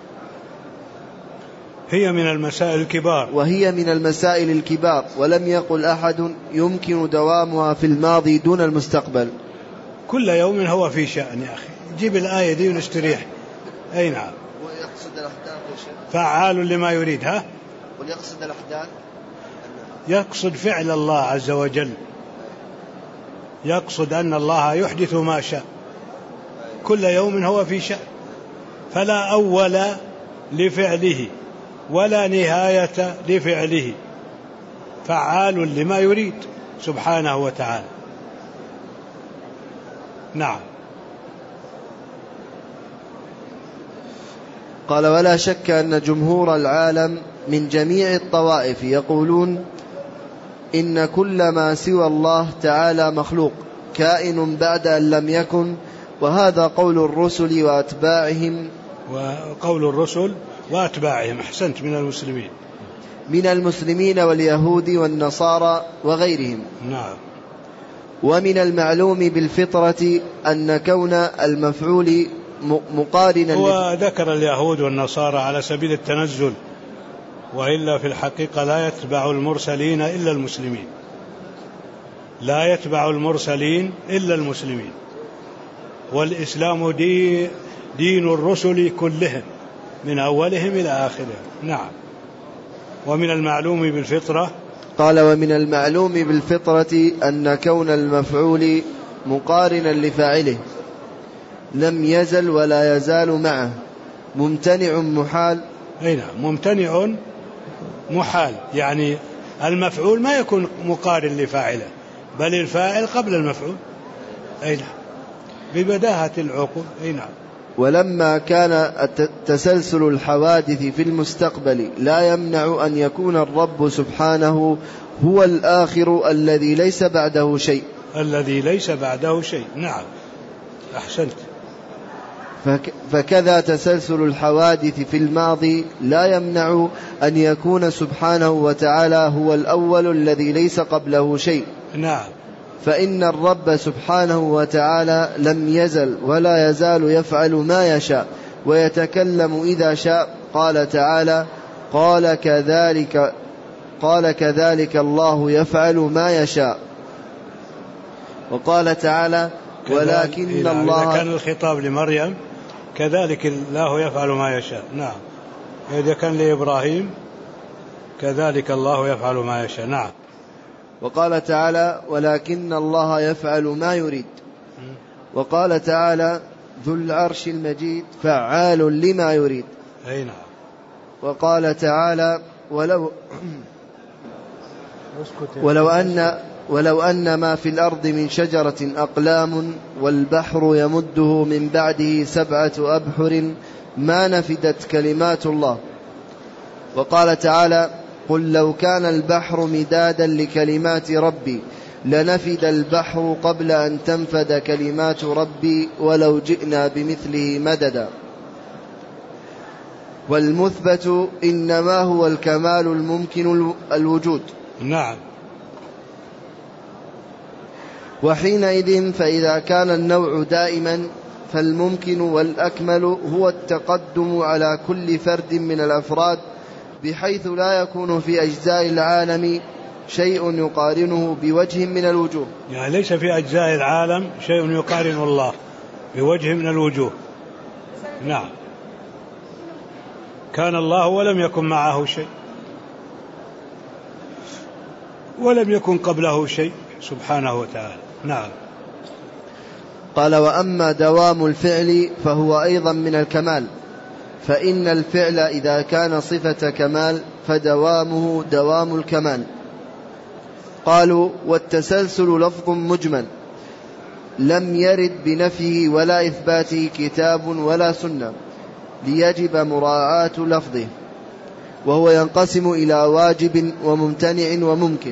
هي من المسائل الكبار، وهي من المسائل الكبار، ولم يقل أحد يمكن دوامها في الماضي دون المستقبل. كل يوم هو في شأن يا أخي. جيب الآية دي ونستريح. أي نعم. ويقصد الأحداث فعال لما يريد. ها ويقصد الأحداث، يقصد فعل الله عز وجل، يقصد أن الله يحدث ما شاء، كل يوم هو في شأن، فلا أول لفعله ولا نهاية لفعله، فعال لما يريد سبحانه وتعالى. نعم. قال ولا شك أن جمهور العالم من جميع الطوائف يقولون إن كل ما سوى الله تعالى مخلوق كائن بعد أن لم يكن، وهذا قول الرسل وأتباعهم وقول الرسل وأتباعهم. أحسنت. من المسلمين من المسلمين واليهود والنصارى وغيرهم. نعم. ومن المعلوم بالفطرة أن كون المفعول مقارنا، وذكر اليهود والنصارى على سبيل التنزل، وإلا في الحقيقة لا يتبع المرسلين إلا المسلمين، لا يتبع المرسلين إلا المسلمين، والإسلام دي دين الرسل كلهم من أولهم إلى آخرهم. نعم. ومن المعلوم بالفطرة، قال ومن المعلوم بالفطرة أن كون المفعول مقارنا لفاعله لم يزل ولا يزال معه ممتنع محال. أي نعم. ممتنع محال، يعني المفعول ما يكون مقارن لفاعله، بل الفاعل قبل المفعول. أي نعم. ببداهة العقول. أي نعم. ولما كان تسلسل الحوادث في المستقبل لا يمنع أن يكون الرب سبحانه هو الآخر الذي ليس بعده شيء، الذي ليس بعده شيء. نعم. أحسنت. فكذا تسلسل الحوادث في الماضي لا يمنع أن يكون سبحانه وتعالى هو الأول الذي ليس قبله شيء. نعم. فإن الرب سبحانه وتعالى لم يزل ولا يزال يفعل ما يشاء ويتكلم إذا شاء. قال تعالى: قال كذلك قال كذلك الله يفعل ما يشاء. وقال تعالى ولكن الله، إذا كان الخطاب لمريم كذلك الله يفعل ما يشاء. نعم. إذا كان لإبراهيم كذلك الله يفعل ما يشاء. نعم. وقال تعالى ولكن الله يفعل ما يريد. وقال تعالى ذو العرش المجيد فعال لما يريد. أي نعم. وقال تعالى ولو ولو أن ولو أن ما في الأرض من شجرة أقلام والبحر يمده من بعده سبعة أبحر ما نفدت كلمات الله. وقال تعالى قل لو كان البحر مدادا لكلمات ربي لنفد البحر قبل أن تنفد كلمات ربي ولو جئنا بمثله مددا. والمثبت إنما هو الكمال الممكن الوجود. نعم. وحينئذ فإذا كان النوع دائما فالممكن والأكمل هو التقدم على كل فرد من الأفراد بحيث لا يكون في أجزاء العالم شيء يقارنه بوجه من الوجوه. يعني ليس في أجزاء العالم شيء يقارن الله بوجه من الوجوه. نعم. كان الله ولم يكن معه شيء ولم يكن قبله شيء سبحانه وتعالى. نعم. قال وأما دوام الفعل فهو أيضا من الكمال، فإن الفعل إذا كان صفة كمال فدوامه دوام الكمال. قالوا والتسلسل لفظ مجمل لم يرد بنفيه ولا إثباته كتاب ولا سنة ليجب مراعاة لفظه، وهو ينقسم إلى واجب وممتنع وممكن.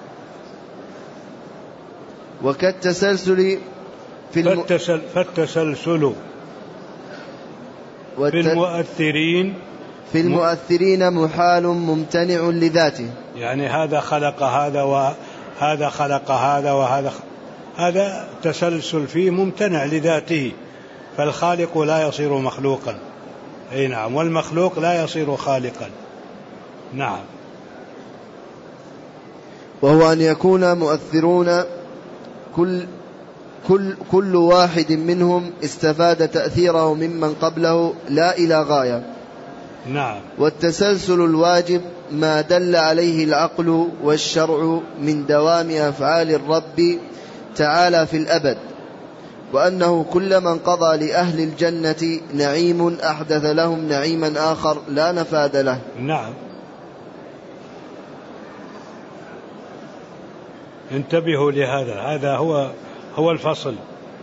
وكالتسلسل في الم... فالتسل... فالتسلسل والت... في المؤثرين في المؤثرين محال ممتنع لذاته. يعني هذا خلق هذا وهذا خلق هذا وهذا خ... هذا تسلسل فيه ممتنع لذاته، فالخالق لا يصير مخلوقا. أي نعم. والمخلوق لا يصير خالقا. نعم. وهو أن يكون مؤثرون كل كل كل واحد منهم استفاد تأثيره ممن قبله لا إلى غاية. نعم. والتسلسل الواجب ما دل عليه العقل والشرع من دوام أفعال الرب تعالى في الأبد، وأنه كل من قضى لأهل الجنة نعيم أحدث لهم نعيما آخر لا نفاد له. نعم. انتبهوا لهذا، هذا هو هو الفصل.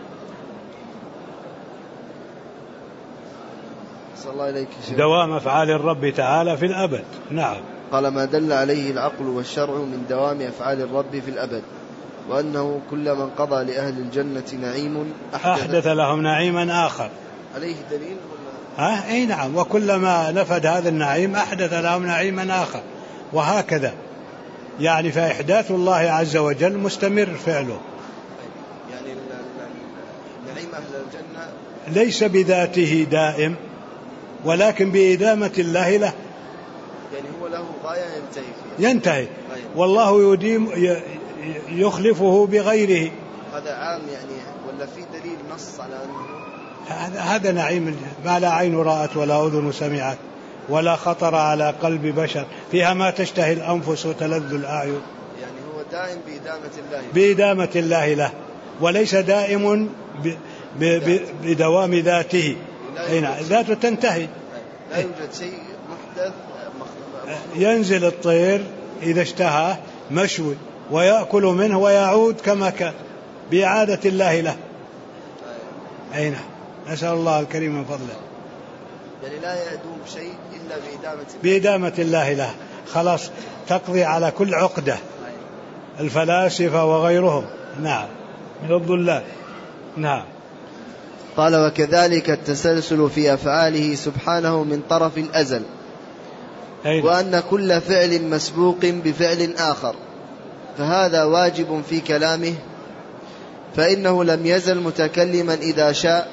صلى الله عليك دوام أفعال الرب تعالى في الأبد. نعم. قال ما دل عليه العقل والشرع من دوام أفعال الرب في الأبد، وأنه كل من قضى لأهل الجنة نعيم أحدث, أحدث لهم نعيما آخر. عليه دليل؟ ها؟ أي نعم. وكلما نفد هذا النعيم أحدث لهم نعيما آخر، وهكذا. يعني فإحداث الله عز وجل مستمر فعله. يعني نعيم أهل الجنة ليس بذاته دائم، ولكن بإدامة الله له. يعني هو له غاية ينتهي فيها. ينتهي. والله يديم يخلفه بغيره. هذا عام يعني، ولا في دليل نص على أنه هذا نعيم ما لا عين رأت ولا أذن سمعت ولا خطر على قلب بشر، فيها ما تشتهي الأنفس وتلذ الأعين. يعني هو دائم بإدامة الله بإدامة الله له، وليس دائم ب... ب... ب... بدوام ذاته. ذاته تنتهي. لا يوجد شيء محدث. ينزل الطير إذا اشتهى مشوي ويأكل منه ويعود كما كان بإعادة الله له. أي نعم. نسأل الله الكريم من فضله. يعني لا يدوم شيء إلا بإدامة الله. بإدامة الله له. خلاص تقضي على كل عقدة الفلاسفة وغيرهم. نعم. من الضلال. نعم. قال وكذلك التسلسل في أفعاله سبحانه من طرف الأزل، وأن كل فعل مسبوق بفعل آخر، فهذا واجب في كلامه، فإنه لم يزل متكلما إذا شاء،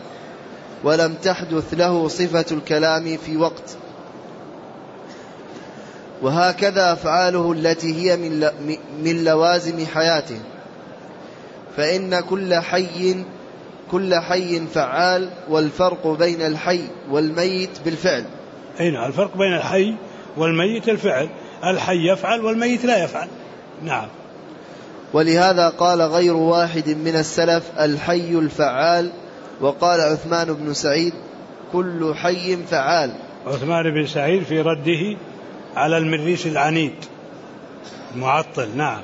ولم تحدث له صفة الكلام في وقت. وهكذا أفعاله التي هي من, من لوازم حياته، فإن كل حي كل حي فعال، والفرق بين الحي والميت بالفعل. أين الفرق بين الحي والميت؟ الفعل. الحي يفعل والميت لا يفعل. نعم. ولهذا قال غير واحد من السلف الحي الفعال، وقال عثمان بن سعيد كل حي فعال. عثمان بن سعيد في رده على المريس العنيد المعطل. نعم.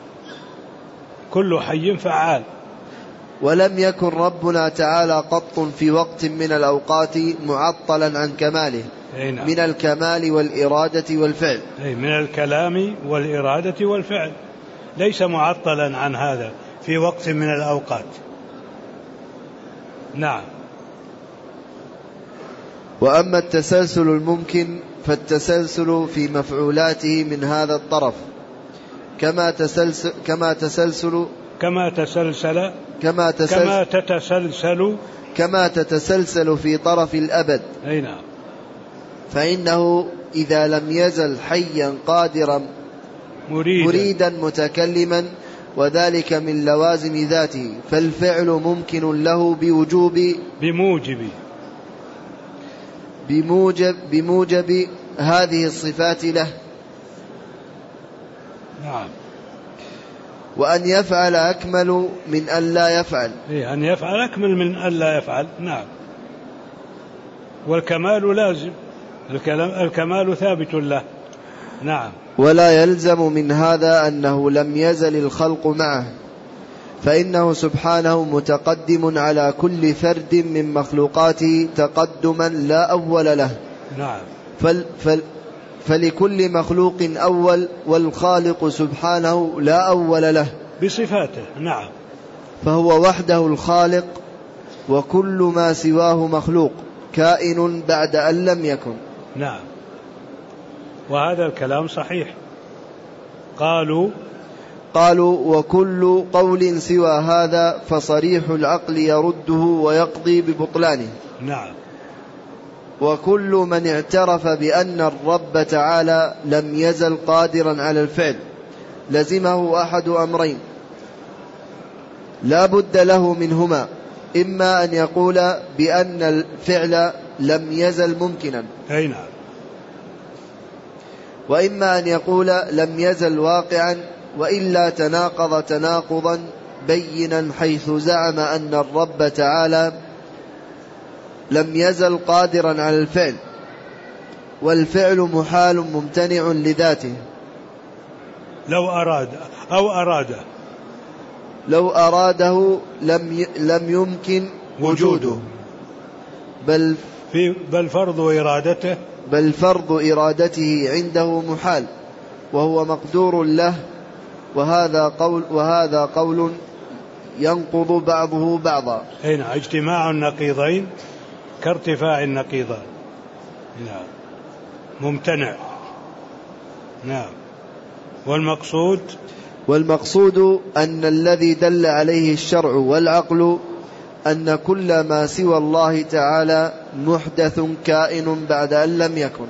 كل حي فعال. ولم يكن ربنا تعالى قط في وقت من الأوقات معطلا عن كماله. نعم. من الكمال والإرادة والفعل. من الكلام والإرادة والفعل، ليس معطلا عن هذا في وقت من الأوقات. نعم. وأما التسلسل الممكن فالتسلسل في مفعولاته من هذا الطرف، كما تسلسل كما تسلسل كما تسلسل كما, تسلسل كما تتسلسل كما تتسلسل في طرف الأبد. أي نعم. فإنه إذا لم يزل حيا قادرا مريدا, مريدا متكلما، وذلك من لوازم ذاته، فالفعل ممكن له بوجوب بموجب بموجب بموجب هذه الصفات له. نعم. وأن يفعل أكمل من أن لا يفعل. إيه، أن يفعل أكمل من أن لا يفعل. نعم. والكمال لازم، الكمال ثابت له. نعم. ولا يلزم من هذا أنه لم يزل الخلق معه، فإنه سبحانه متقدم على كل فرد من مخلوقاته تقدما لا أول له. نعم. فل فل فلكل مخلوق أول، والخالق سبحانه لا أول له بصفاته. نعم. فهو وحده الخالق، وكل ما سواه مخلوق كائن بعد أن لم يكن. نعم. وهذا الكلام صحيح. قالوا قالوا وكل قول سوى هذا فصريح العقل يرده ويقضي ببطلانه. نعم. وكل من اعترف بأن الرب تعالى لم يزل قادرا على الفعل لزمه أحد أمرين لا بد له منهما: إما أن يقول بأن الفعل لم يزل ممكنا، أي نعم، وإما أن يقول لم يزل واقعا، وإلا تناقض تناقضا بينا، حيث زعم أن الرب تعالى لم يزل قادرا على الفعل، والفعل محال ممتنع لذاته. لو أراد أو أراد لو أراده لم لم يمكن وجوده، بل في بل فرض إرادته بل فرض إرادته عنده محال، وهو مقدور له. وهذا قول وهذا قول ينقض بعضه بعضا. هنا اجتماع النقيضين كارتفاع النقيضان. نعم، ممتنع. نعم. والمقصود والمقصود أن الذي دل عليه الشرع والعقل أن كل ما سوى الله تعالى محدث كائن بعد أن لم يكن.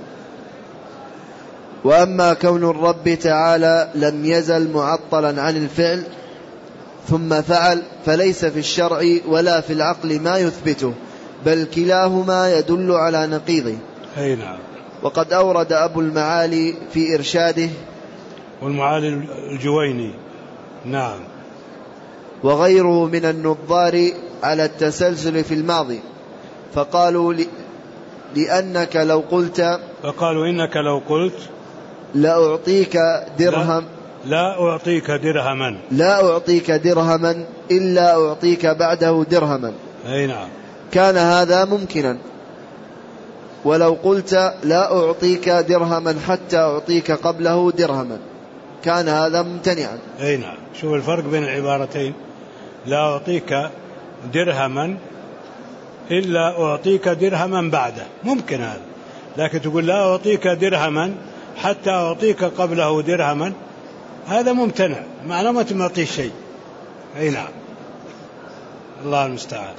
وأما كون الرب تعالى لم يزل معطلا عن الفعل ثم فعل، فليس في الشرع ولا في العقل ما يثبته، بل كلاهما يدل على نقيضه. أي نعم. وقد أورد أبو المعالي في إرشاده، والمعالي الجويني، نعم، وغيره من النظار على التسلسل في الماضي، فقالوا ل... لأنك لو قلت فقالوا إنك لو قلت لا أعطيك درهم لا, لا أعطيك درهما لا أعطيك درهما إلا أعطيك بعده درهما. أي نعم. كان هذا ممكنا. ولو قلت لا أعطيك درهما حتى أعطيك قبله درهما، كان هذا ممتنعا. أي نعم. شوف الفرق بين العبارتين: لا أعطيك درهما إلا أعطيك درهما بعده، ممكن هذا. لكن تقول لا أعطيك درهما حتى أعطيك قبله درهما، هذا ممتنع، معناه ما تعطيه شيء. أي نعم. الله المستعان.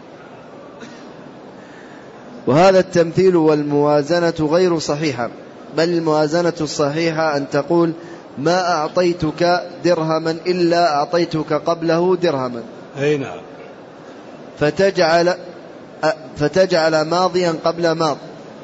وهذا التمثيل والموازنة غير صحيحة، بل الموازنة الصحيحة أن تقول ما أعطيتك درهما إلا أعطيتك قبله درهما. أي نعم. فتجعل فتجعل ماضيا قبل ماض،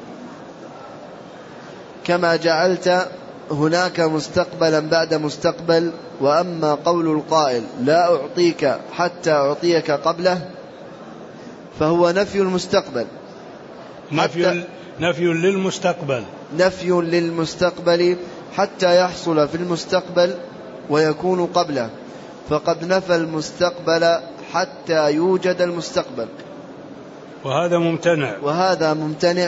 كما جعلت هناك مستقبلا بعد مستقبل. وأما قول القائل لا أعطيك حتى أعطيك قبله فهو نفي المستقبل، نفي, نفي للمستقبل نفي للمستقبل حتى يحصل في المستقبل ويكون قبله، فقد نفى المستقبل حتى يوجد المستقبل، وهذا ممتنع وهذا ممتنع.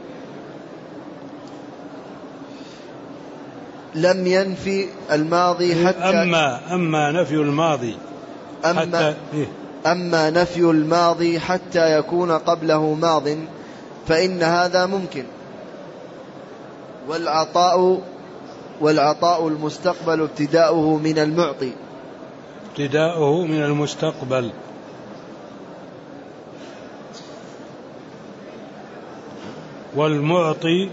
لم ينفي الماضي حتى أما, أما نفي الماضي أما, حتى أما نفي الماضي حتى يكون قبله ماض فإن هذا ممكن. والعطاء والعطاء المستقبل ابتداؤه من المعطي، ابتداؤه من المستقبل. والمعطي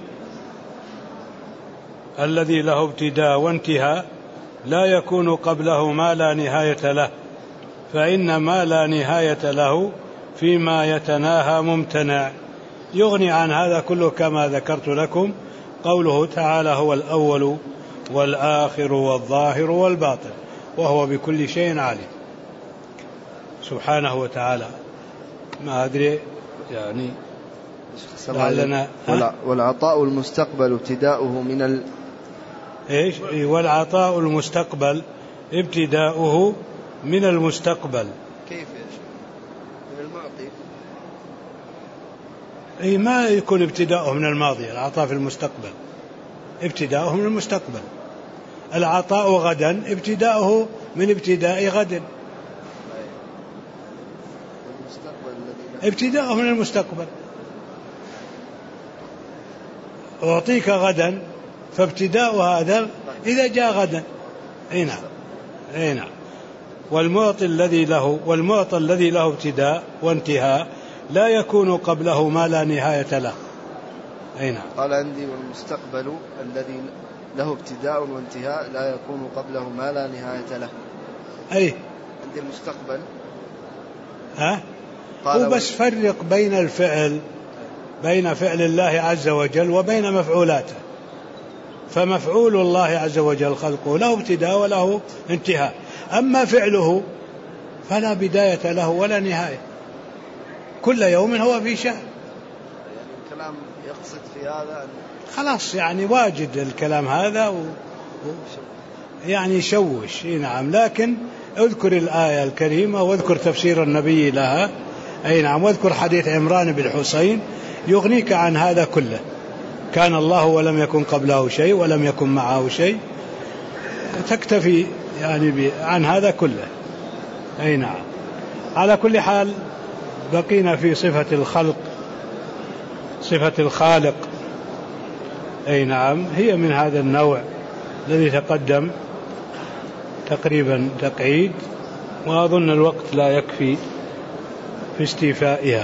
الذي له ابتداء وانتهاء لا يكون قبله ما لا نهاية له، فإن ما لا نهاية له فيما يتناهى ممتنع. يغني عن هذا كله كما ذكرت لكم قوله تعالى هو الأول والآخر والظاهر والباطن وهو بكل شيء عليم سبحانه وتعالى. ما أدري يعني لعلنا والعطاء المستقبل ابتداؤه من ال... إيش؟ والعطاء المستقبل ابتداؤه من المستقبل. كيف يا شيخ؟ من المعطي. أي ما يكون ابتداؤه من الماضي، العطاء في المستقبل ابتداؤه من المستقبل. العطاء غدا ابتداؤه من ابتداء غد، ابتداؤه من المستقبل. أعطيك غدا فابتداء هذا إذا جاء غدا. أي نعم. أي نعم. والمعطي الذي له والمعطى الذي له ابتداء وانتهاء لا يكون قبله ما لا نهاية له. أي نعم. قال عندي والمستقبل الذي له ابتداء وانتهاء لا يكون قبله ما لا نهاية له. أي عندي المستقبل. ها؟ وبس فرق بين الفعل بين فعل الله عز وجل وبين مفعولاته. فمفعول الله عز وجل خلقه له ابتداء وله انتهاء، أما فعله فلا بداية له ولا نهاية، كل يوم هو في شأن. يعني الكلام يقصد في هذا خلاص يعني واجد الكلام هذا و... و... يعني يشوش. نعم. لكن اذكر الآية الكريمة واذكر تفسير النبي لها. أي نعم. واذكر حديث عمران بن حسين يغنيك عن هذا كله. كان الله ولم يكن قبله شيء ولم يكن معه شيء، تكتفي يعني عن هذا كله. أي نعم. على كل حال بقينا في صفة الخلق، صفة الخالق. أي نعم. هي من هذا النوع الذي تقدم تقريبا تقعيد، وأظن الوقت لا يكفي في استيفائها،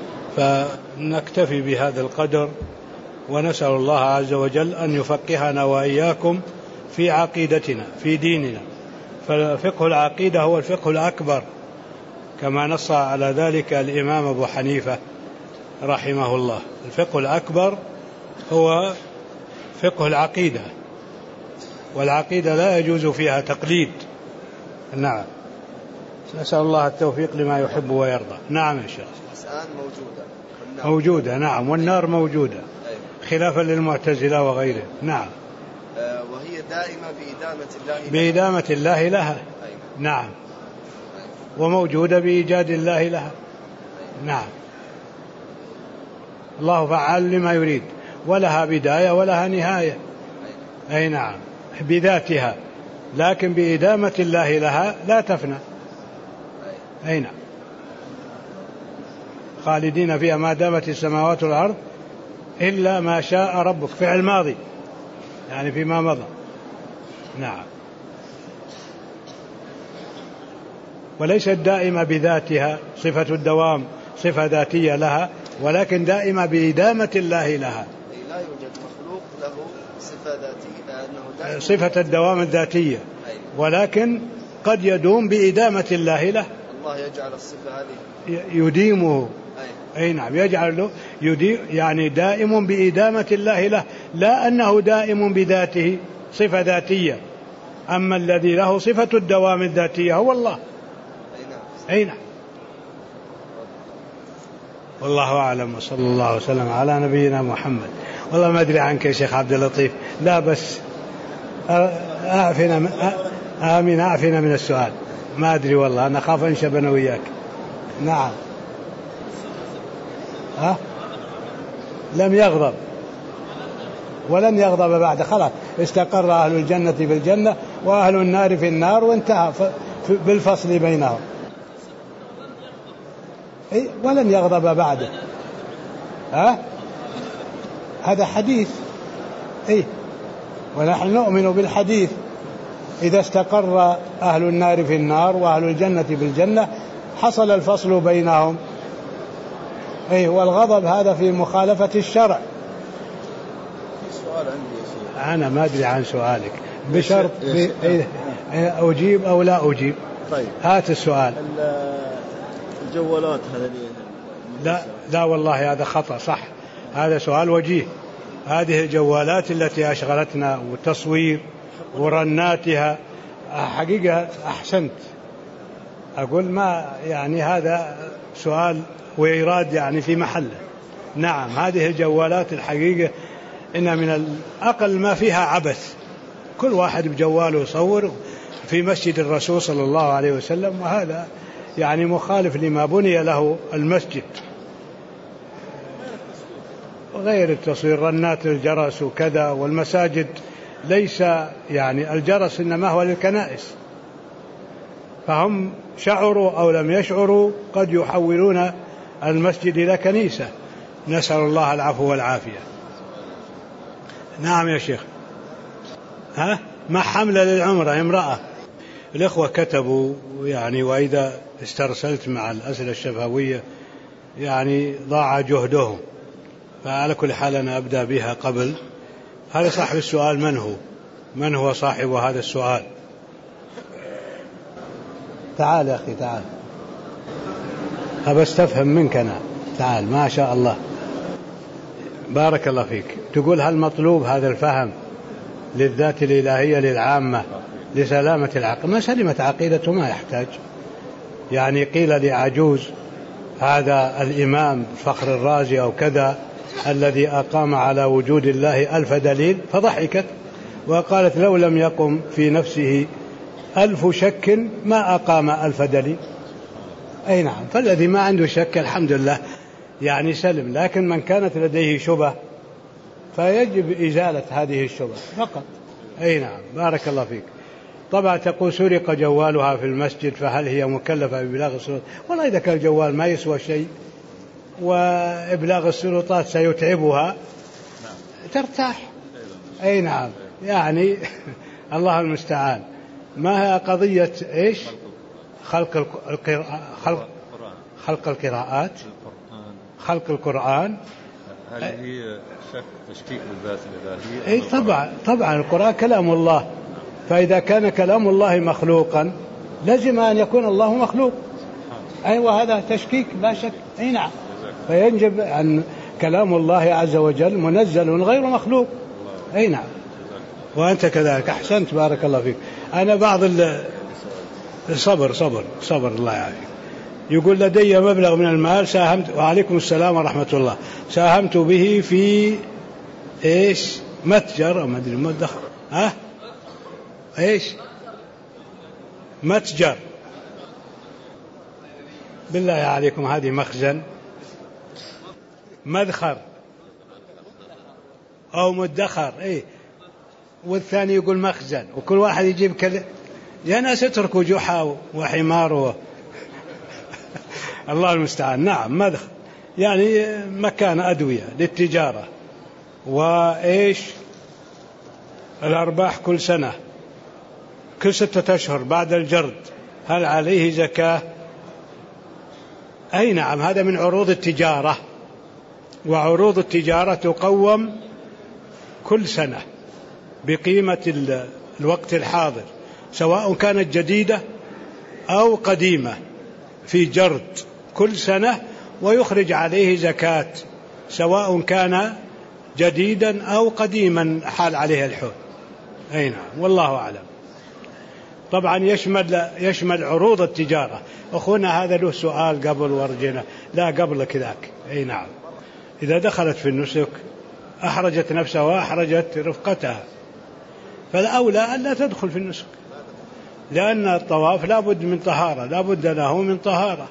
فنكتفي بهذا القدر، ونسأل الله عز وجل أن يفقهنا وإياكم في عقيدتنا في ديننا. ففقه العقيدة هو الفقه الأكبر كما نص على ذلك الإمام أبو حنيفة رحمه الله. الفقه الأكبر هو فقه العقيدة، والعقيدة لا يجوز فيها تقليد. نعم. نسأل الله التوفيق لما يحب ويرضى. نعم يا شيخ. الآن موجودة موجودة. نعم. والنار موجودة خلافا للمعتزلة وغيره. نعم. آه وهي دائمة بإدامة الله بإدامة الله لها. نعم. وموجودة بإيجاد الله لها. نعم. الله فعال لما يريد، ولها بداية ولها نهاية. أي نعم. بذاتها، لكن بإدامة الله لها لا تفنى. أي نعم. خالدين فيها ما دامت السماوات والأرض إلا ما شاء ربك. فعل ماضي يعني فيما مضى. نعم. وليست دائمة بذاتها، صفة الدوام صفة ذاتية لها، ولكن دائمة بإدامة الله لها. لا يوجد مخلوق له صفة ذاتية، صفة الدوام الذاتية، ولكن قد يدوم بإدامة الله له. الله يجعل الصفة هذه يديمه. أي نعم، يجعل له يديم، يعني دائم بإدامة الله له، لا أنه دائم بذاته صفة ذاتية. أما الذي له صفة الدوام الذاتية هو الله. أي نعم. والله أعلم، وصلى الله وسلم على نبينا محمد. والله ما أدري عنك يا شيخ عبد اللطيف، لا بس أعفنا آمين أعفنا من السؤال، ما أدري والله، أنا خاف أنشب أنا وياك. نعم. ها؟ لم يغضب ولن يغضب بعد، خلاص استقر أهل الجنة في الجنة وأهل النار في النار، وانتهى بالفصل بينهم. إيه؟ ولن يغضب بعده. ها؟ هذا حديث. إيه؟ ونحن نؤمن بالحديث، إذا استقر أهل النار في النار وأهل الجنة في الجنة حصل الفصل بينهم. إيه؟ والغضب هذا في مخالفة الشرع. سؤال عندي يا شيخ. أنا ما أدري عن سؤالك، بشرط إيه أجيب أو لا أجيب. طيب. هات السؤال. الجوالات هذه لا لا والله هذا خطأ، صح، هذا سؤال وجيه. هذه الجوالات التي أشغلتنا والتصوير ورناتها، حقيقة أحسنت، أقول ما يعني هذا سؤال وإيراد يعني في محله. نعم، هذه الجوالات الحقيقة إن من الأقل ما فيها عبث، كل واحد بجواله يصور في مسجد الرسول صلى الله عليه وسلم، وهذا يعني مخالف لما بني له المسجد. غير التصوير، رنات الجرس وكذا، والمساجد ليس يعني الجرس إنما هو للكنائس، فهم شعروا أو لم يشعروا قد يحولون المسجد إلى كنيسة، نسأل الله العفو والعافية. نعم يا شيخ. ها؟ ما حملة للعمرة امرأة. الإخوة كتبوا يعني، وإذا استرسلت مع الأسئلة الشفوية يعني ضاع جهدهم، فعلى كل حال أنا أبدأ بها. قبل هذا صاحب السؤال من هو؟ من هو صاحب هذا السؤال؟ تعال يا أخي تعال، أبى استفهم منك أنا. تعال ما شاء الله، بارك الله فيك. تقول هل مطلوب هذا الفهم للذات الإلهية للعامة لسلامة العقل؟ ما سلمت عقيدته ما يحتاج. يعني قيل لعجوز هذا الإمام فخر الرازي أو كذا الذي أقام على وجود الله ألف دليل، فضحكت وقالت لو لم يقم في نفسه ألف شك ما أقام ألف دليل. أي نعم، فالذي ما عنده شك الحمد لله يعني سلم، لكن من كانت لديه شبهة فيجب إزالة هذه الشبهة فقط. أي نعم، بارك الله فيك. طبعا تقول سرق جوالها في المسجد، فهل هي مكلفة بإبلاغ السلطات؟ والله إذا كان الجوال ما يسوى شيء وإبلاغ السلطات سيتعبها ترتاح. أي نعم، يعني الله المستعان. ما هي قضية إيش؟ خلق القراء خلق خلق القراءات، خلق القرآن. هل هي شك تشكيك بالذات الإلهية؟ أي طبعا طبعا، القرآن كلام الله، فإذا كان كلام الله مخلوقا لازم أن يكون الله مخلوق. أيوة، هذا تشكيك لا شك. أي نعم، فيجب أن كلام الله عز وجل منزل غير مخلوق. أي نعم، وأنت كذلك أحسنت، بارك الله فيك. أنا بعض الصبر صبر صبر الله يعافيك. يقول لدي مبلغ من المال ساهمت، وعليكم السلام ورحمة الله، ساهمت به في إيش متجر أو ما أدري مدخر، ها إيش متجر، بالله عليكم هذه مخزن مدخر أو مدخر. إيه، والثاني يقول مخزن، وكل واحد يجيب كذا. يا ناس اتركوا جحا وحمار الله المستعان. نعم، مدخل يعني مكان أدوية للتجارة، وإيش الأرباح كل سنة كل ستة أشهر بعد الجرد، هل عليه زكاة؟ أي نعم، هذا من عروض التجارة، وعروض التجارة تقوم كل سنة بقيمة الوقت الحاضر، سواء كانت جديدة أو قديمة، في جرد كل سنة ويخرج عليه زكاة، سواء كان جديدا أو قديما حال عليه الحول. أي نعم، والله أعلم. طبعا يشمل يشمل عروض التجارة. أخونا هذا له سؤال قبل ورجنا، لا قبل كذاك. أي نعم، إذا دخلت في النسك أحرجت نفسها وأحرجت رفقتها، فالأولى أن لا تدخل في النسك، لأن الطواف لا بد من طهارة، لا بد له من طهارة.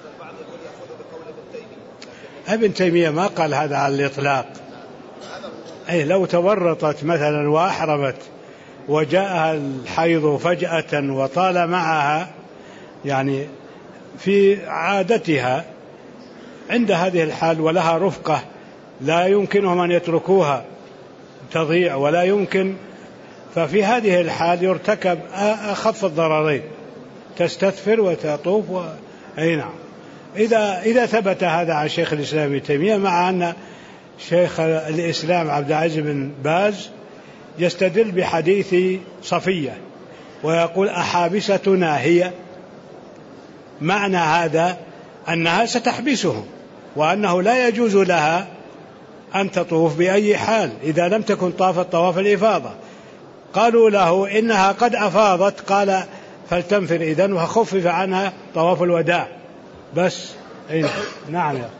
ابن تيمية ما قال هذا على الإطلاق. أي لو تورطت مثلا وأحرمت وجاءها الحيض فجأة وطال معها، يعني في عادتها عند هذه الحال ولها رفقة لا يمكنهم أن يتركوها تضيع ولا يمكن، ففي هذه الحال يرتكب أخف الضررين، تستثفر وتطوف و... أي نعم. إذا إذا ثبت هذا عن شيخ الإسلام ابن تيمية، مع أن شيخ الإسلام عبد العزيز بن باز يستدل بحديث صفية ويقول أحابستنا هي، معنى هذا أنها ستحبسهم، وأنه لا يجوز لها أن تطوف بأي حال إذا لم تكن طافت طواف الإفاضة. قالوا له إنها قد أفاضت، قال فلتنفر إذن وخفف عنها طواف الوداع بس. أي نعم. يا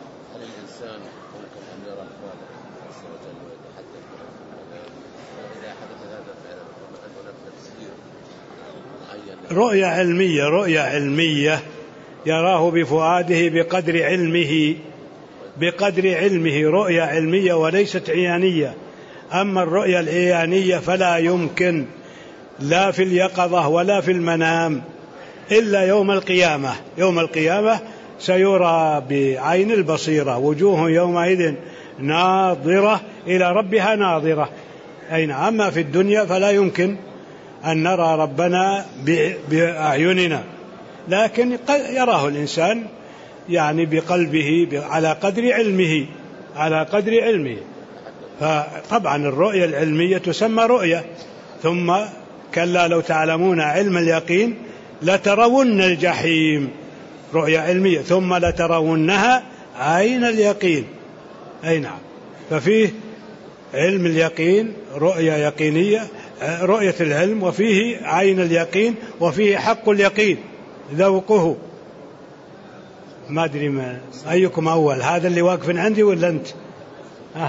رؤية علمية، رؤية علمية يراه بفؤاده بقدر علمه، بقدر علمه، رؤية علمية وليست عيانية. أما الرؤية العيانية فلا يمكن، لا في اليقظة ولا في المنام، إلا يوم القيامة. يوم القيامة سيرى بعين البصيرة، وجوه يومئذ ناظرة إلى ربها ناظرة. أين أما في الدنيا فلا يمكن أن نرى ربنا بأعيننا، لكن يراه الإنسان يعني بقلبه على قدر علمه، على قدر علمه. فطبعا الرؤية العلمية تسمى رؤية. ثم كلا لو تعلمون علم اليقين لترون الجحيم، رؤية علمية. ثم لترونها عين اليقين. أي نعم. ففيه علم اليقين، رؤية يقينية، رؤية العلم، وفيه عين اليقين، وفيه حق اليقين ذوقه. ما أدري ما أيكم أول، هذا اللي واقف عندي ولا أنت؟ ها؟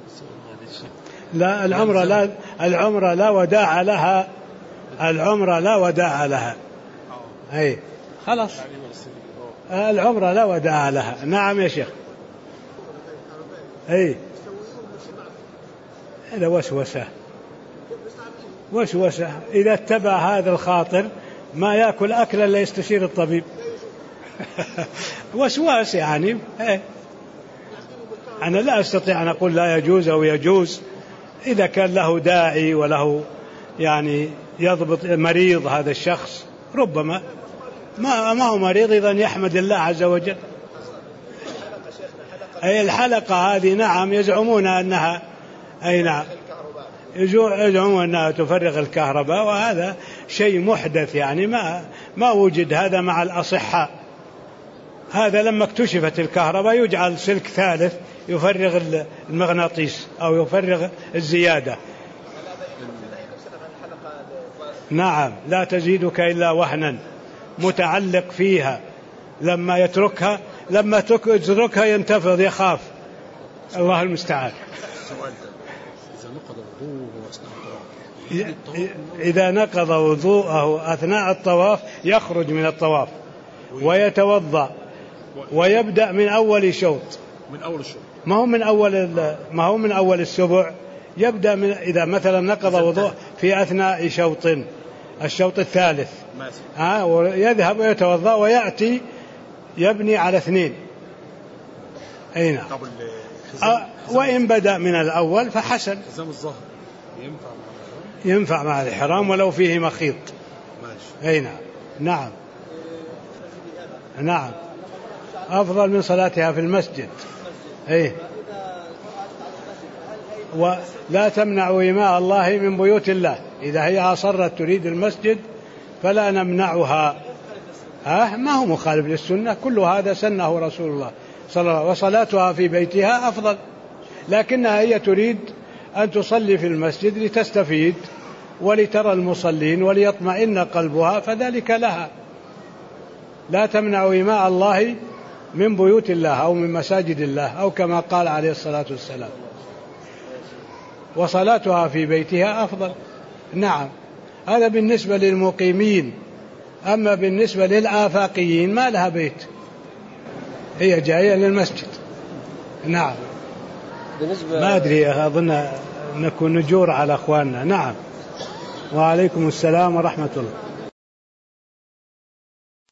لا، العمرة لا، العمرة لا وداع لها، العمرة لا وداع لها. أي خلاص، العمرة لا وداع لها. نعم يا شيخ. أي هذا وسوسة، وسوسة. إذا اتبع هذا الخاطر ما يأكل أكلا لا يستشير الطبيب. وسواس يعني. أنا لا أستطيع أن أقول لا يجوز أو يجوز، إذا كان له داعي وله يعني يضبط. مريض هذا الشخص ربما ما ما هو مريض، إذا يحمد الله عز وجل. أي الحلقة هذه نعم يزعمون أنها، أي نعم يزعمون أنها تفرغ الكهرباء، وهذا شيء محدث يعني ما ما وجد هذا مع الأصحاء. هذا لما اكتشفت الكهرباء يجعل سلك ثالث يفرغ المغناطيس أو يفرغ الزيادة. نعم، لا تزيدك إلا وهنا، متعلق فيها. لما يتركها لما تتركها ينتفض، يخاف. الله المستعان. إذا نقض وضوءه أثناء الطواف يخرج من الطواف ويتوضأ ويبدأ من أول شوط. من أول الشوط ما هو من أول ما هو من أول السبع. يبدأ من إذا مثلا نقض وضوء في أثناء شوط، الشوط الثالث، ها، ويذهب ويتوضأ ويأتي يبني على اثنين. أي نعم. أه وإن بدأ من الأول فحسن، ينفع مع الإحرام ولو فيه مخيط. أي نعم. نعم نعم، أفضل من صلاتها في المسجد. أي ولا تمنعوا إماء الله من بيوت الله. إذا هي أصرت تريد المسجد فلا نمنعها. ها ما هو مخالف للسنة، كل هذا سنه رسول الله صلى الله عليه وسلم، وصلاتها في بيتها أفضل، لكنها هي تريد أن تصلي في المسجد لتستفيد ولترى المصلين وليطمئن قلبها، فذلك لها. لا تمنعوا إماء الله من بيوت الله أو من مساجد الله، أو كما قال عليه الصلاة والسلام، وصلاتها في بيتها أفضل. نعم، هذا بالنسبة للمقيمين. أما بالنسبة للآفاقيين ما لها بيت، هي جاية للمسجد. نعم. ما أدري، أظن نكون نجور على أخواننا. نعم. وعليكم السلام ورحمة الله.